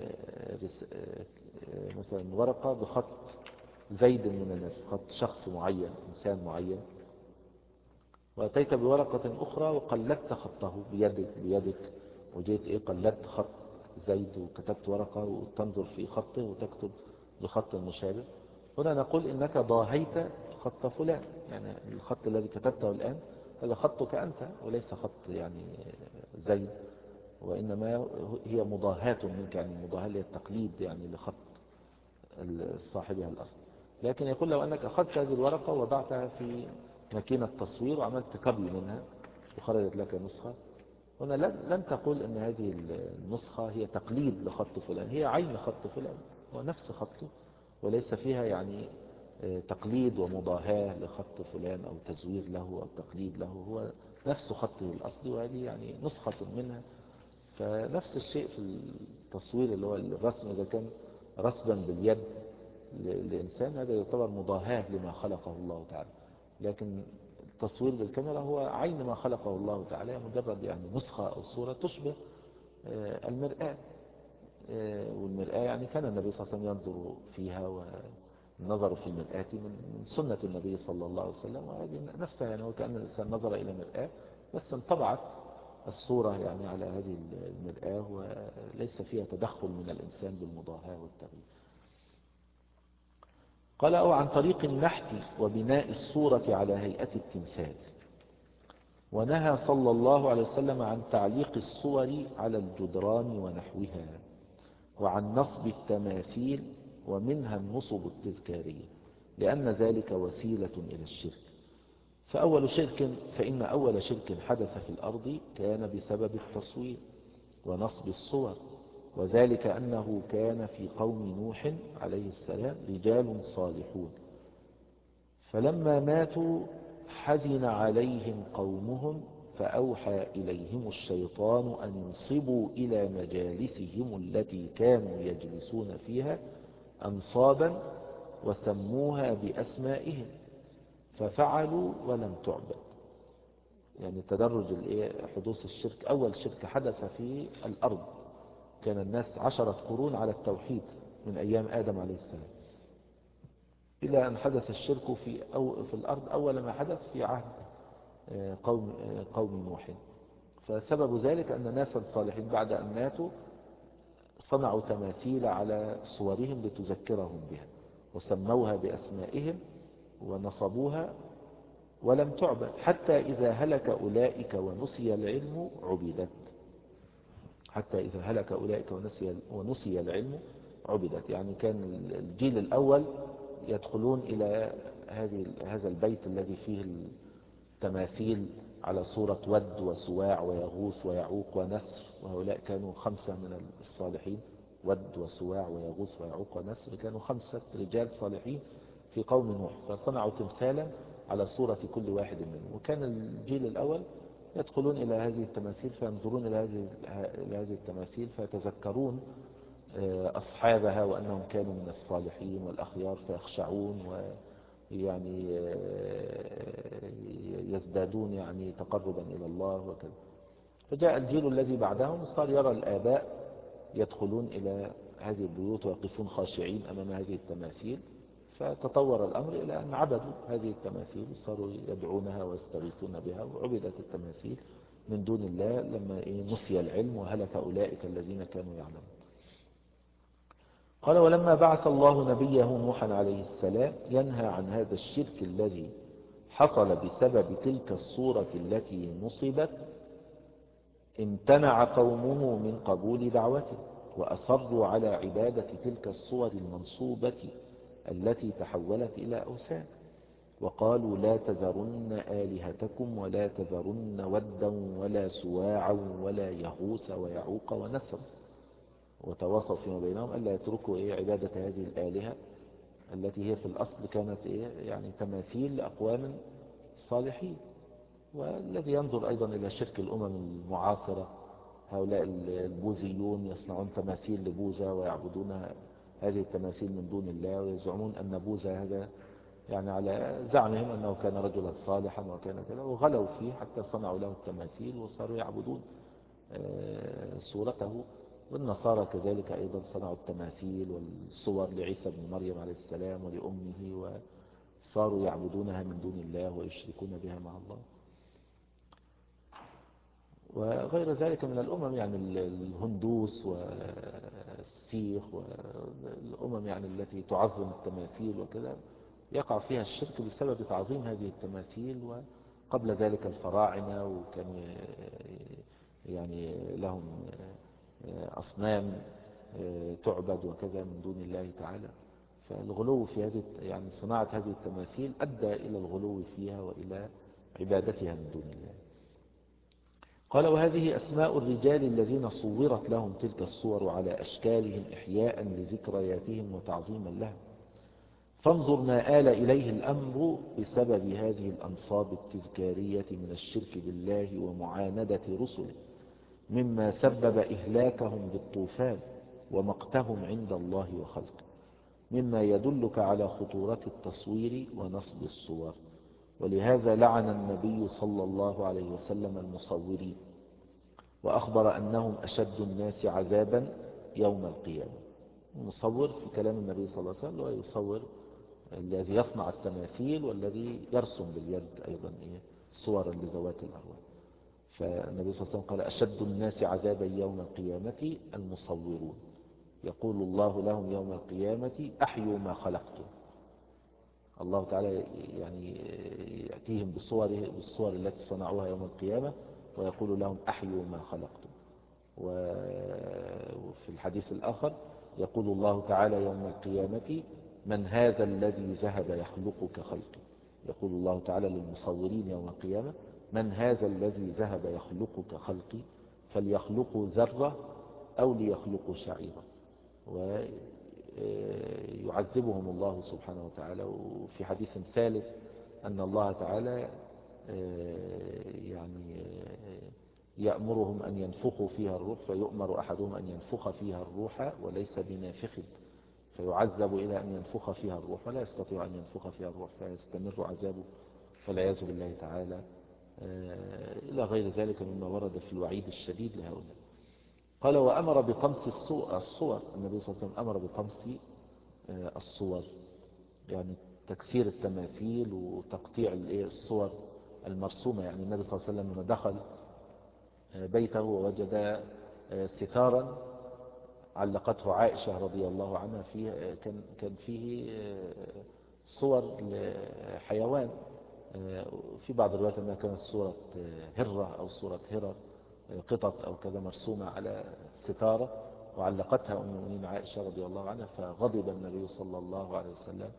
S1: مثلا ورقة بخط زيد من الناس، بخط شخص معين إنسان معين، وأتيت بورقة أخرى وقلدت خطه بيدك بيدك وجيت إيه قلدت خط زيد وكتبت ورقة وتنظر في خطه وتكتب بخط مشابه، هنا نقول إنك ضاهيت خط فلان، يعني الخط الذي كتبته الآن هذا خطك أنت وليس خط يعني زيد، وإنما هي مضاهاة منك، يعني المضاهاة هي التقليد يعني لخط صاحبها الأصل. لكن يقول لو أنك أخذت هذه الورقة ووضعتها في ماكينة تصوير وعملت كوبي منها وخرجت لك نسخة، هنا لن تقول أن هذه النسخة هي تقليد لخط فلان، هي عين خط فلان هو نفس خطه، وليس فيها يعني تقليد ومضاهاة لخط فلان أو تزوير له أو تقليد له، هو نفس خطه الأصلي وهذه يعني نسخة منها. فنفس الشيء في التصوير اللي هو الرسم، إذا كان رسما باليد لإنسان هذا يعتبر مضاهاة لما خلقه الله تعالى، لكن التصوير بالكاميرا هو عين ما خلقه الله تعالى، مجرد يعني نسخة أو صورة تشبه المرآة. والمرآة يعني كان النبي صلى الله عليه وسلم ينظر فيها، والنظر في المرآة من سنة النبي صلى الله عليه وسلم، وهذه نفسها يعني وكأن الإنسان نظر إلى مرآة بس انطبعت الصورة يعني على هذه المرآة، وليس فيها تدخل من الإنسان بالمضاهاة والتغيير. قال: أو عن طريق النحت وبناء الصورة على هيئة التمثال. ونهى صلى الله عليه وسلم عن تعليق الصور على الجدران ونحوها، وعن نصب التماثيل ومنها النصب التذكارية، لأن ذلك وسيلة إلى الشرك. فأول شرك فإن أول شرك حدث في الأرض كان بسبب التصوير ونصب الصور، وذلك أنه كان في قوم نوح عليه السلام رجال صالحون، فلما ماتوا حزن عليهم قومهم فأوحى إليهم الشيطان أن ينصبوا إلى مجالسهم التي كانوا يجلسون فيها أنصابا وسموها بأسمائهم ففعلوا ولم تعبد. يعني تدرج حدوث الشرك، أول شرك حدث في الأرض كان الناس عشرة قرون على التوحيد من أيام آدم عليه السلام، إلى أن حدث الشرك في, أو في الأرض أول ما حدث في عهد قوم, قوم نوح. فسبب ذلك أن ناسا صالحين بعد أن ماتوا صنعوا تماثيل على صورهم لتذكرهم بها، وسموها بأسمائهم ونصبوها ولم تعبد، حتى إذا هلك أولئك ونسي العلم عبدت. حتى إذا هلك أولئك ونسي, ونسي العلم عبدت، يعني كان الجيل الأول يدخلون إلى هذه هذا البيت الذي فيه التماثيل على صورة ود وسواع ويغوث ويعوق ونسر، وهؤلاء كانوا خمسة من الصالحين، ود وسواع ويغوث ويعوق ونسر، كانوا خمسة رجال صالحين في قوم نوح، فصنعوا تمثالا على صورة كل واحد منهم. وكان الجيل الأول يدخلون إلى هذه التماثيل فينظرون إلى هذه التماثيل فيتذكرون أصحابها وأنهم كانوا من الصالحين والأخيار فيخشعون ويعني يزدادون يعني تقربا إلى الله وكذا. فجاء الجيل الذي بعدهم صار يرى الآباء يدخلون إلى هذه البيوت ويقفون خاشعين أمام هذه التماثيل، فتطور الأمر إلى أن عبدوا هذه التماثيل وصاروا يدعونها ويستغيثون بها، وعبدت التماثيل من دون الله لما نسي العلم وهلك أولئك الذين كانوا يعلمون. قال: ولما بعث الله نبيه نوحا عليه السلام ينهى عن هذا الشرك الذي حصل بسبب تلك الصورة التي نصبت، امتنع قومه من قبول دعوته وأصروا على عبادة تلك الصور المنصوبة التي تحولت إلى أوثان، وقالوا: لا تذرن آلهتكم ولا تذرن ودا ولا سواعا ولا يغوث ويعوق ونسر، وتواصوا فيما بينهم ألا يتركوا إيه عبادة هذه الآلهة التي هي في الأصل كانت إيه يعني تماثيل لأقوام صالحين. والذي ينظر أيضا إلى شرك الأمم المعاصرة، هؤلاء البوذيون يصنعون تماثيل لبوذا ويعبدون هذه التماثيل من دون الله، ويزعمون أن بوذا هذا يعني على زعمهم أنه كان رجلا صالحا وكان كذا، وغلوا فيه حتى صنعوا له التماثيل وصاروا يعبدون صورته. والنصارى كذلك أيضا صنعوا التماثيل والصور لعيسى بن مريم عليه السلام ولأمه، وصاروا يعبدونها من دون الله ويشركون بها مع الله. وغير ذلك من الأمم يعني الهندوس والسيخ والأمم يعني التي تعظم التماثيل وكذا، يقع فيها الشرك بسبب تعظيم هذه التماثيل. وقبل ذلك الفراعنة وكانوا يعني لهم أصنام تعبد وكذا من دون الله تعالى. فالغلو في هذه يعني صناعة هذه التماثيل أدى إلى الغلو فيها وإلى عبادتها من دون الله. قال: وهذه أسماء الرجال الذين صورت لهم تلك الصور على أشكالهم إحياء لذكرياتهم وتعظيما لهم، فانظر ما آل إليه الأمر بسبب هذه الأنصاب التذكارية من الشرك بالله ومعاندة رسله، مما سبب إهلاكهم بالطوفان ومقتهم عند الله وخلقه، مما يدلك على خطورة التصوير ونصب الصور. ولهذا لعن النبي صلى الله عليه وسلم المصورين، وأخبر أنهم أشد الناس عذابا يوم القيامة. المصور في كلام النبي صلى الله عليه وسلم هو يصور الذي يصنع التماثيل والذي يرسم باليد أيضا صورا لذوات الأرواح. فالنبي صلى الله عليه وسلم قال: أشد الناس عذابا يوم القيامة المصورون، يقول الله لهم يوم القيامة: أحيوا ما خلقتم. الله تعالى يعني يأتيهم بصوره بالصور التي صنعوها يوم القيامة ويقول لهم: أحيوا ما خلقتم. وفي الحديث الآخر يقول الله تعالى يوم القيامة: من هذا الذي ذهب يخلق كخلقي. يقول الله تعالى للمصورين يوم القيامة: من هذا الذي ذهب يخلق كخلقي، فليخلقوا ذرة أو ليخلقوا شعيرة. ويعذبهم الله سبحانه وتعالى. وفي حديث ثالث أن الله تعالى يعني يأمرهم أن ينفخوا فيها الروح، فيؤمر أحدهم أن ينفخ فيها الروح وليس بنافخ، فيعذب إلى أن ينفخ فيها الروح ولا يستطيع أن ينفخ فيها الروح فيستمر عذابه فالعياذ بالله تعالى، إلى غير ذلك مما ورد في الوعيد الشديد لهؤلاء. قال: وأمر بطمس الصور. النبي صلى الله عليه وسلم أمر بطمس الصور، يعني تكسير التماثيل وتقطيع الصور المرسومة. يعني النبي صلى الله عليه وسلم لما دخل بيته ووجد ستارا علقته عائشة رضي الله عنها فيه، كان كان فيه صور لحيوان، في بعض الروايات أنها كانت صورة هرة أو صورة هرة، قطط أو كذا مرسومة على ستارة، وعلقتها أم المؤمنين عائشة رضي الله عنها. فغضب النبي صلى الله عليه وسلم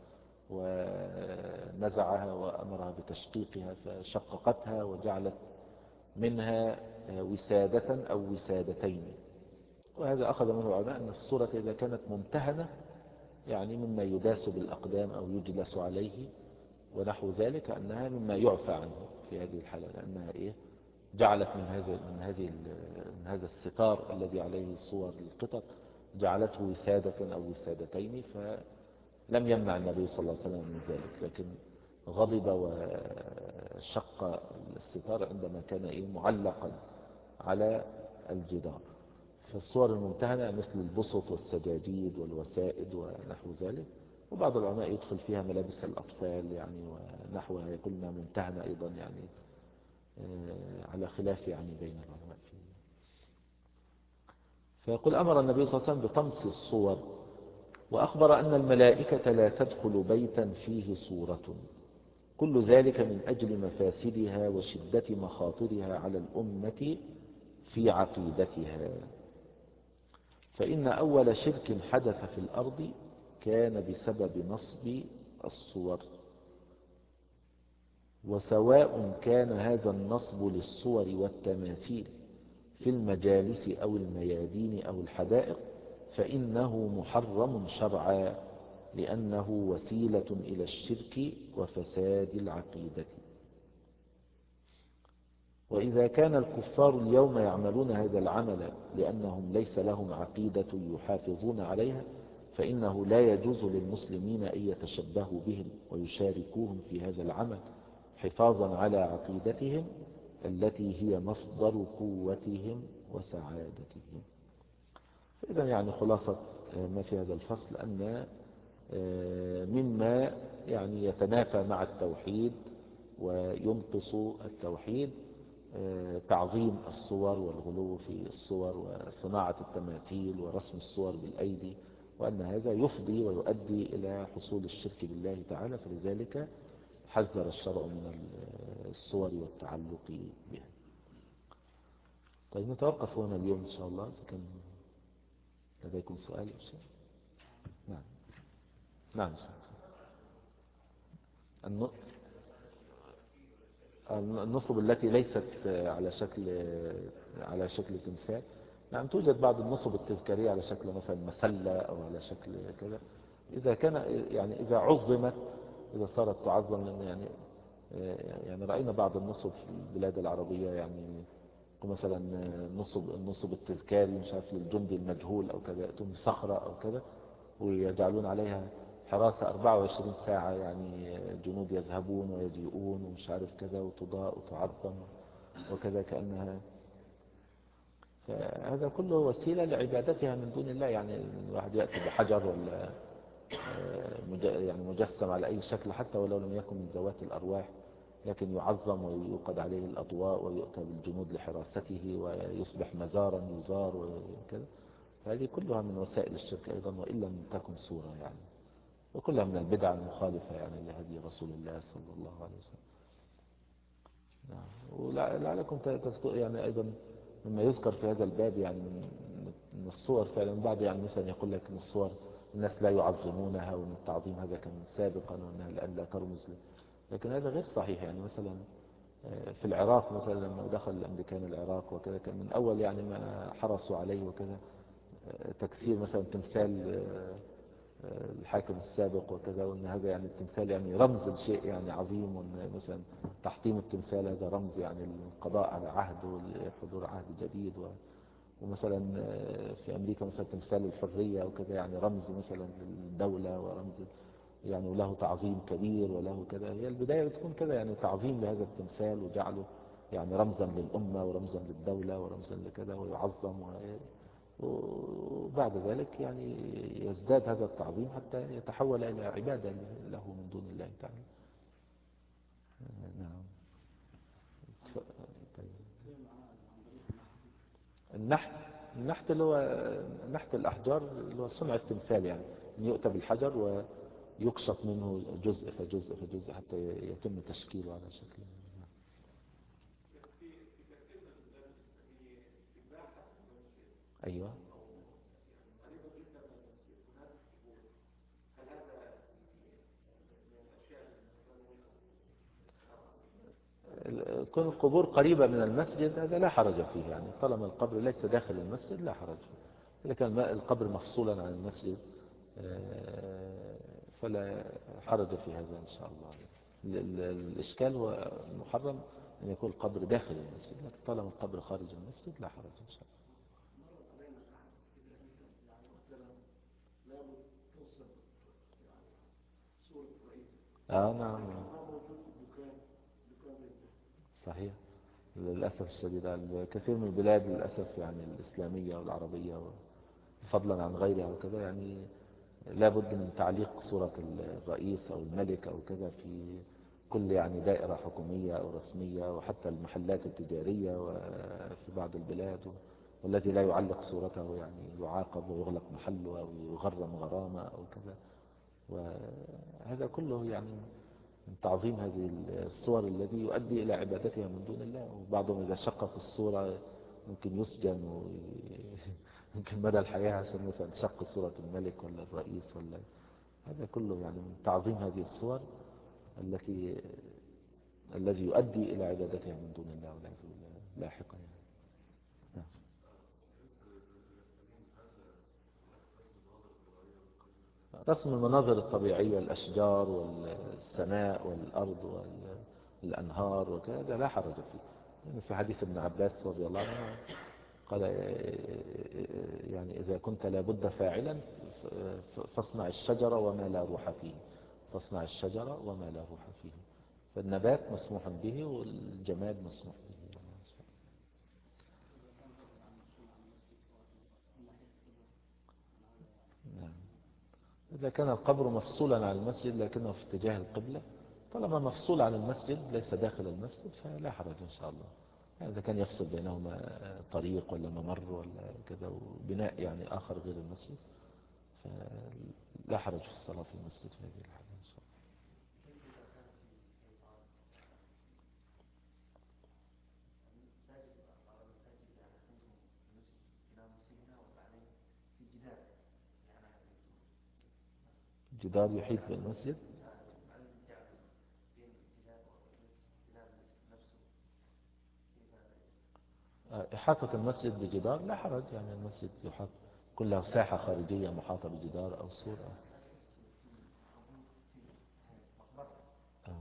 S1: ونزعها وأمرها بتشقيقها، فشققتها وجعلت منها وسادة أو وسادتين. وهذا أخذ منه العلماء أن الصورة إذا كانت ممتهنة يعني مما يداس بالأقدام أو يجلس عليه ونحو ذلك، أنها مما يعفى عنه في هذه الحالة، لأنها إيه جعلت من هذا من هذه من هذا الستار الذي عليه صور القطط جعلته وسادة أو وسادتين، فلم يمنع النبي صلى الله عليه وسلم من ذلك، لكن غضب وشق الستار عندما كان إيه معلقا على الجدار. في الصور الممتهنة مثل البسط والسجاجيد والوسائد ونحو ذلك، وبعض العلماء يدخل فيها ملابس الأطفال يعني ونحوها، يقولنا ممتهنة أيضا يعني، على خلاف يعني بين العلماء فيه. فيقول أمر النبي صلى الله عليه وسلم بطمس الصور، وأخبر أن الملائكة لا تدخل بيتا فيه صورة، كل ذلك من أجل مفاسدها وشدة مخاطرها على الأمة في عقيدتها. فإن أول شرك حدث في الأرض كان بسبب نصب الصور، وسواء كان هذا النصب للصور والتماثيل في المجالس أو الميادين أو الحدائق فإنه محرم شرعا، لأنه وسيلة إلى الشرك وفساد العقيدة. وإذا كان الكفار اليوم يعملون هذا العمل لأنهم ليس لهم عقيدة يحافظون عليها، فإنه لا يجوز للمسلمين أن يتشبهوا بهم ويشاركوهم في هذا العمل حفاظا على عقيدتهم التي هي مصدر قوتهم وسعادتهم. إذن يعني خلاصة ما في هذا الفصل أن مما يعني يتنافى مع التوحيد وينقص التوحيد تعظيم الصور والغلو في الصور وصناعة التماثيل ورسم الصور بالأيدي، وأن هذا يفضي ويؤدي إلى حصول الشرك بالله تعالى، فلذلك حذر الشرع من الصور والتعلق بها. طيب نتوقف هنا اليوم إن شاء الله، إذا كان لديكم سؤال أو شيء. نعم نعم. النصب التي ليست على شكل على شكل تمثال، نعم توجد بعض النصب التذكارية على شكل مثلا مسلة أو على شكل كذا، إذا كان يعني إذا عظمت، إذا صارت تعظم، لأن يعني يعني رأينا بعض النصب في البلاد العربية، يعني مثلا نصب النصب التذكاري مش عارف للجندي المجهول أو كذا، يأتون صخرة أو كذا ويجعلون عليها حراسة أربعة وعشرين ساعة، يعني جنود يذهبون ويجيئون ومش عارف كذا، وتضاء وتعظم وكذا كأنها. فهذا كله وسيلة لعبادتها من دون الله، يعني الواحد يأتي بحجر ولا يعني مجسم على أي شكل حتى ولو لم يكن من ذوات الأرواح، لكن يعظم ويوقد عليه الأضواء ويؤتى بالجنود لحراسته ويصبح مزارا يزار وكذا. هذه كلها من وسائل الشرك أيضا، وإن لم تكن صورة يعني، وكلها من البدع المخالفة يعني لهدي رسول الله صلى الله عليه وسلم. نعم. ولعلكم تذكر يعني أيضا مما يذكر في هذا الباب، يعني من الصور فعلا بعض يعني مثلا يقول لك ان الصور الناس لا يعظمونها، وان التعظيم هذا كان سابقا وانها الآن لا ترمز له، لكن هذا غير صحيح. يعني مثلا في العراق مثلا لما دخل الأمريكان العراق وكذا، كان من أول يعني ما حرصوا عليه وكذا تكسير مثلا تمثال الحاكم السابق وكذا، وان هذا يعني التمثال يعني رمز لشيء يعني عظيم، وان مثلا تحطيم التمثال هذا رمز يعني للقضاء على عهد ولحضور عهد جديد. ومثلا في امريكا مثلا تمثال الحرية وكذا، يعني رمز مثلا للدولة ورمز يعني وله تعظيم كبير وله كذا. هي البداية بتكون كذا، يعني تعظيم لهذا التمثال وجعله يعني رمزا للأمة ورمزا للدولة ورمزا لكذا ويعظم، وبعد ذلك يعني يزداد هذا التعظيم حتى يتحول إلى عبادة له من دون الله تعالى. نعم. النحت النحت اللي هو نحت الأحجار، اللي هو صنع التمثال، يعني أن يؤتى بالحجر ويقشط منه جزء فجزء فجزء حتى يتم تشكيله على شكل. أيوة. كون القبور قريبة من المسجد هذا لا حرج فيه، يعني طالما القبر ليس داخل المسجد لا حرج فيه. إذا كان القبر مفصولا عن المسجد فلا حرج في هذا إن شاء الله. الإشكال هو المحرم أن يكون القبر داخل المسجد، لكن طالما القبر خارج المسجد لا حرج إن شاء الله. آه نعم صحيح. للأسف الشديد الكثير من البلاد للأسف يعني الإسلامية والعربية فضلا عن غيرها وكذا يعني لا بد من تعليق صورة الرئيس أو الملك أو كذا في كل يعني دائرة حكومية أو رسمية، وحتى المحلات التجارية وفي بعض البلاد، والذي لا يعلق صورته يعني يعاقب ويغلق محله أو يغرم غرامة أو كذا. وهذا كله يعني من تعظيم هذه الصور الذي يؤدي إلى عبادتها من دون الله. وبعضهم إذا شقق الصورة ممكن يسجن ويمكن مدى الحياة عشان مثلا شق صورة الملك ولا الرئيس ولا. هذا كله يعني من تعظيم هذه الصور التي الذي يؤدي إلى عبادتها من دون الله والعياذ بالله لاحقا يعني. نعم. رسم المناظر الطبيعية، الأشجار والسماء والأرض والأنهار وكذا لا حرج فيه. يعني في حديث ابن عباس رضي الله عنه قال يعني إذا كنت لابد فاعلا فاصنع الشجرة وما لا روح فيه، فاصنع الشجرة وما لا روح فيه. فالنبات مسموح به والجماد مسموح به. نعم. إذا كان القبر مفصولا عن المسجد لكنه في اتجاه القبلة، طالما مفصول عن المسجد ليس داخل المسجد فلا حرج إن شاء الله. يعني إذا كان يفصل بينهما طريق ولا ممر ولا كذا وبناء يعني آخر غير المسجد فلا حرج في الصلاة في المسجد في هذه الحالة إن شاء الله. جدار يحيط بالمسجد. إحاطة المسجد بجدار لا حرج، يعني المسجد يحاط كلها ساحة خارجية محاطة بجدار أو سور. آه.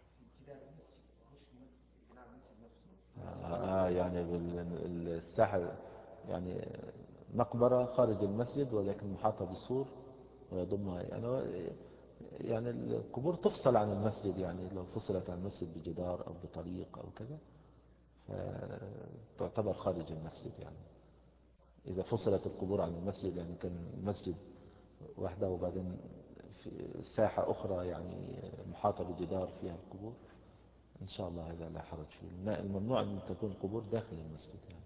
S1: آه يعني بالساحة يعني مقبرة خارج المسجد ولكن محاطة بسور ويضمها يعني. يعني القبور تفصل عن المسجد، يعني لو فصلت عن المسجد بجدار أو بطريق أو كذا فتعتبر خارج المسجد. يعني إذا فصلت القبور عن المسجد يعني كان المسجد وحده وبعدين في ساحة أخرى يعني محاطة بجدار فيها القبور إن شاء الله هذا لا حرج فيه. الممنوع أن تكون القبور داخل المسجد يعني.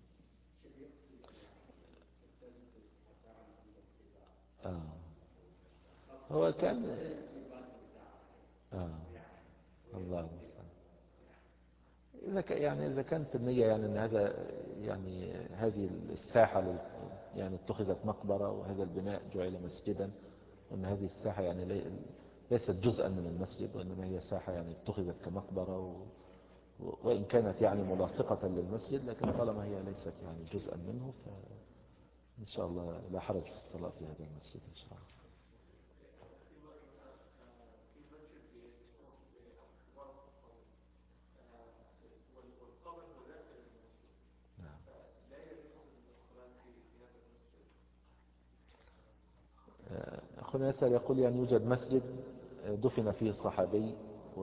S1: آه. هو كان آه. الله المستعان. إذا ك... يعني إذا كانت النية يعني أن هذا يعني هذه الساحة لل... يعني اتخذت مقبرة وهذا البناء جعل مسجدا، وأن هذه الساحة يعني لي... ليست جزءا من المسجد وإنما هي ساحة يعني اتخذت كمقبرة و... وإن كانت يعني ملاصقة للمسجد لكن طالما هي ليست يعني جزءا منه فإن شاء الله لا حرج في الصلاة في هذا المسجد إن شاء الله. نعم. أخونا يسأل يقول يعني يوجد مسجد دفن فيه الصحابي و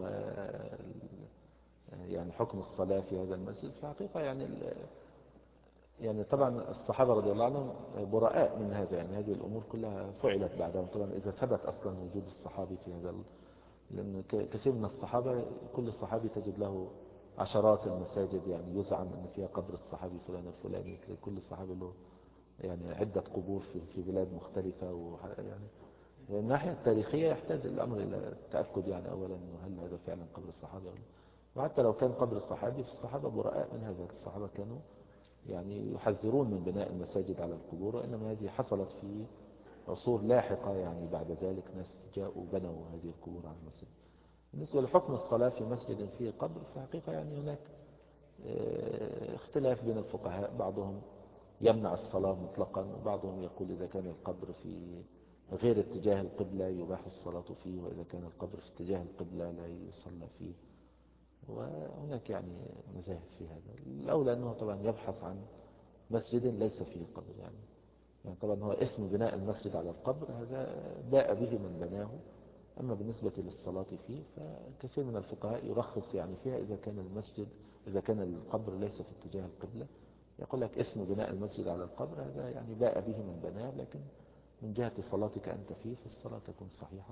S1: يعني حكم الصلاة في هذا المسجد في الحقيقة يعني يعني طبعا الصحابة رضي الله عنهم براء من هذا، يعني هذه الأمور كلها فعلت بعدهم طبعا إذا ثبت أصلا وجود الصحابي في هذا. لأن كثير من الصحابة كل صحابي تجد له عشرات المساجد يعني يزعم أن فيها قبر الصحابي فلان الفلاني، كل صحابي له يعني عدة قبور في في بلاد مختلفة. ويعني من الناحية التاريخية يحتاج الأمر إلى التأكد يعني أولا أنه هل هذا فعلا قبر الصحابي أو لا. وحتى لو كان قبر الصحابي فالصحابة براء من هذا. الصحابة كانوا يعني يحذرون من بناء المساجد على القبور، وإنما هذه حصلت في عصور لاحقة يعني بعد ذلك ناس جاءوا بنوا هذه القبور على المسجد. بالنسبة لحكم الصلاة في مسجد فيه قبر في حقيقة يعني هناك اختلاف بين الفقهاء، بعضهم يمنع الصلاة مطلقا وبعضهم يقول إذا كان القبر في غير اتجاه القبلة يباح الصلاة فيه، وإذا كان القبر في اتجاه القبلة لا يصلى فيه. وهناك يعني مذاهب في هذا. الأولى أنه طبعا يبحث عن مسجد ليس فيه قبر، يعني يعني طبعا هو اسم بناء المسجد على القبر هذا باء به من بناه. أما بالنسبة للصلاة فيه فكثير من الفقهاء يرخص يعني فيها إذا كان المسجد إذا كان القبر ليس في اتجاه القبلة، يقول لك اسم بناء المسجد على القبر هذا يعني باء به من بناه، لكن من جهة صلاتك أنت فيه فالصلاة تكون صحيحة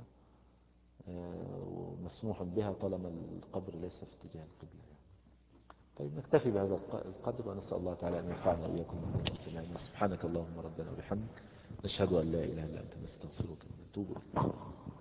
S1: ومسموح بها طالما القبر ليس في اتجاه القبلة يعني. طيب نكتفي بهذا القدر، ونسأل الله تعالى أن ينفعنا وإياكم بما سمعنا. سبحانك اللهم ربنا وبحمدك، نشهد أن لا إله إلا أنت، نستغفرك ونتوب إليك.